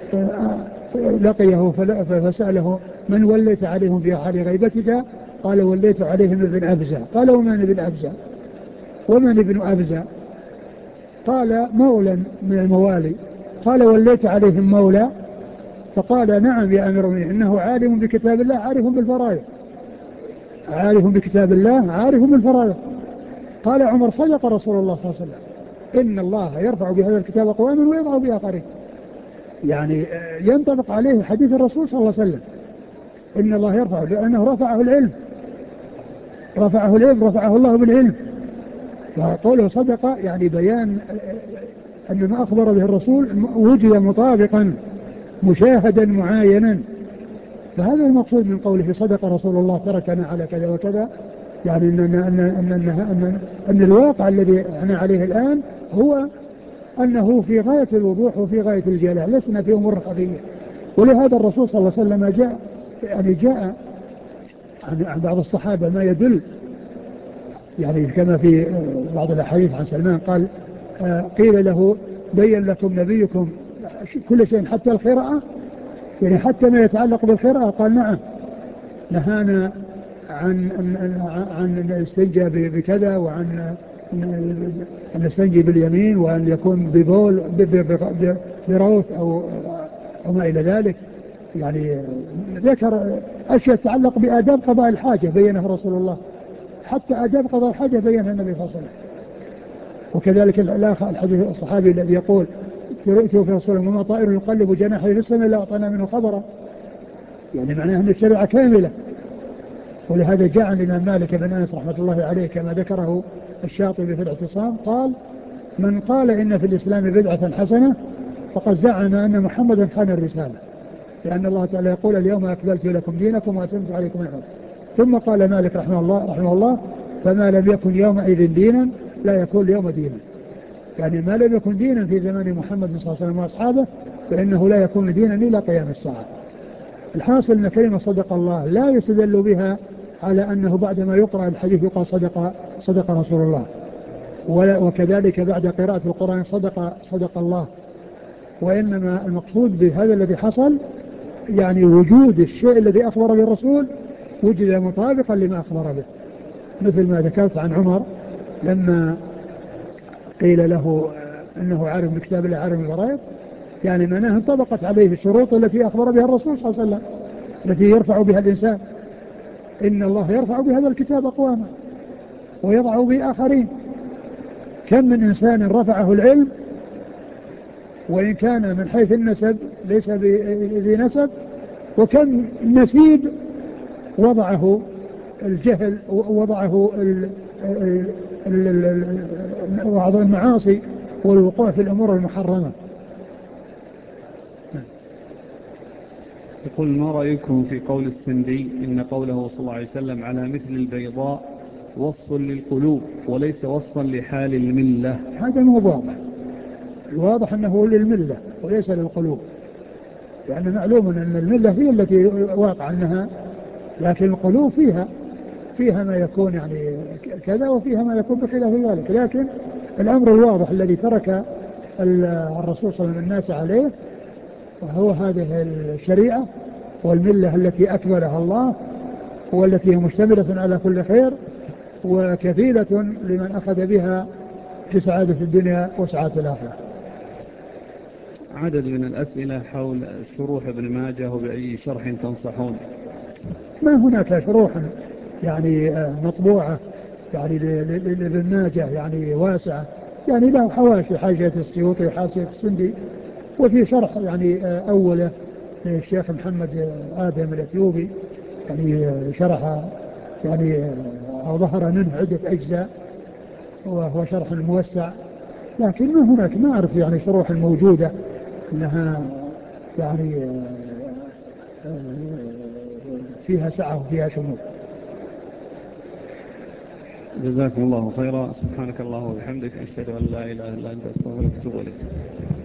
A: لقيه فسأله: من وليت عليهم في حال غيبتك؟ قال: وليت عليهم ابن أبزة. قال: ومن ابن أبزة؟ ومن ابن أبزة؟ قال: مولى من الموالي. قال: وليت عليهم مولى؟ فقال: نعم يا أمير المؤمنين، إنه عالم بكتاب الله عارف بالفرائض، عارف بكتاب الله عارف بالفرائض. قال عمر: صدق رسول الله صلى الله عليه وسلم، إن الله يرفع بهذا الكتاب أقواما ويضع بآخرين. يعني ينطبق عليه حديث الرسول صلى الله عليه وسلم، إن الله يرفع، لأنه رفعه العلم، رفعه العلم رفعه الله بالعلم. فقوله صدق يعني بيان أن ما أخبر به الرسول وجد مطابقا مشاهدا معاينا. فهذا المقصود من قوله صدق رسول الله تركنا على كذا وكذا، يعني أن, أن, أن, أن, أن, أن, أن الواقع الذي احنا عليه الآن هو أنه في غاية الوضوح وفي غاية الجلاء، لسنا في أمور خفية. ولهذا الرسول صلى الله عليه وسلم جاء يعني جاء عن بعض الصحابة ما يدل، يعني كما في بعض الأحاديث عن سلمان قال قيل له بين لكم نبيكم كل شيء حتى القراءة، يعني حتى ما يتعلق بالقراءة. قال نعم، نهانا عن عن الاستنجاء بكذا، وعن أن نستنجي باليمين، وأن يكون ببول بروث أو أو ما إلى ذلك. يعني ذكر أشياء تتعلق بآداب قضاء الحاجة بينها رسول الله، حتى آداب قضاء الحاجة بينها النبي صلى الله عليه وسلم. وكذلك الحديث الصحابي الذي يقول تريته في رسول الله وما طائر يقلب جناحه للسماء إلا أعطانا منه خبرا، يعني معناه أن الشريعة كاملة. ولهذا جاء عن الإمام مالك بن أنس رحمة الله عليه كما ذكره الشاطبي في الاعتصام قال من قال إن في الإسلام بدعة حسنة فقد زعم أن محمدا خان الرسالة، لأن الله تعالى يقول اليوم أكملت لكم دينكم وأتممت عليكم نعمتي. ثم قال مالك رحمه الله رحمه الله فما لم يكن يومئذ دينا لا يكون اليوم دينا، يعني ما لم يكن دينا في زمان محمد صلى الله عليه وسلم وأصحابه فإنه لا يكون دينا إلى قيام الساعة. الحاصل أن كلمة صدق الله لا يستدل بها على أنه بعدما يقرأ الحديث يقال صدق صدق رسول الله، وكذلك بعد قراءة القرآن صدق صدق الله. وإنما المقصود بهذا الذي حصل يعني وجود الشيء الذي أخبر به الرسول وجد مطابقا لما أخبر به، مثل ما ذكرت عن عمر لما قيل له أنه عارف بكتاب الله عارف الغرائب، يعني معناه انطبقت عليه الشروط التي أخبر بها الرسول صلى الله عليه وسلم التي يرفع بها الإنسان. إن الله يرفع بهذا الكتاب أقواما ويضع به آخرين. كم من إنسان رفعه العلم وإن كان من حيث النسب ليس بذي نسب، وكم نسيب وضعه الجهل ووضعه بعض المعاصي والوقوع في الأمور المحرمة.
B: يقول ما رأيكم في قول السندي إن قوله صلى الله عليه وسلم على مثل البيضاء وصف للقلوب وليس وصفا لحال الملة؟
A: هذا مو واضح، الواضح أنه للملة وليس للقلوب، لأن يعني معلوم أن الملة هي التي واقع أنها، لكن القلوب فيها فيها ما يكون يعني كذا وفيها ما يكون بخلاف ذلك. لكن الأمر الواضح الذي ترك الرسول صلى الله عليه وسلم الناس عليه وهو هذه الشريعة والملة التي أكملها الله والتي هي مشتملة على كل خير وكفيلة لمن أخذ بها في سعادة الدنيا وسعادة الآخرة.
B: عدد من الأسئلة حول شروح ابن ماجه وبأي شرح تنصحون؟
A: ما هناك شروح يعني مطبوعة يعني لابن ماجه يعني واسعة، يعني له حواشي حاشية السيوطي وحاشية السندي، وفي شرح يعني أوله الشيخ محمد آدم الأثيوبي يعني شرح يعني أو ظهر منه عدة أجزاء وهو شرح موسع، لكن ما هناك ما أعرف يعني شروح الموجودة أنها يعني فيها سعة وفيها شمول.
B: جزاكم الله خيرا. سبحانك اللهم وبحمدك أشهد أن لا إله إلا أنت أستغفرك وأتوب إليك.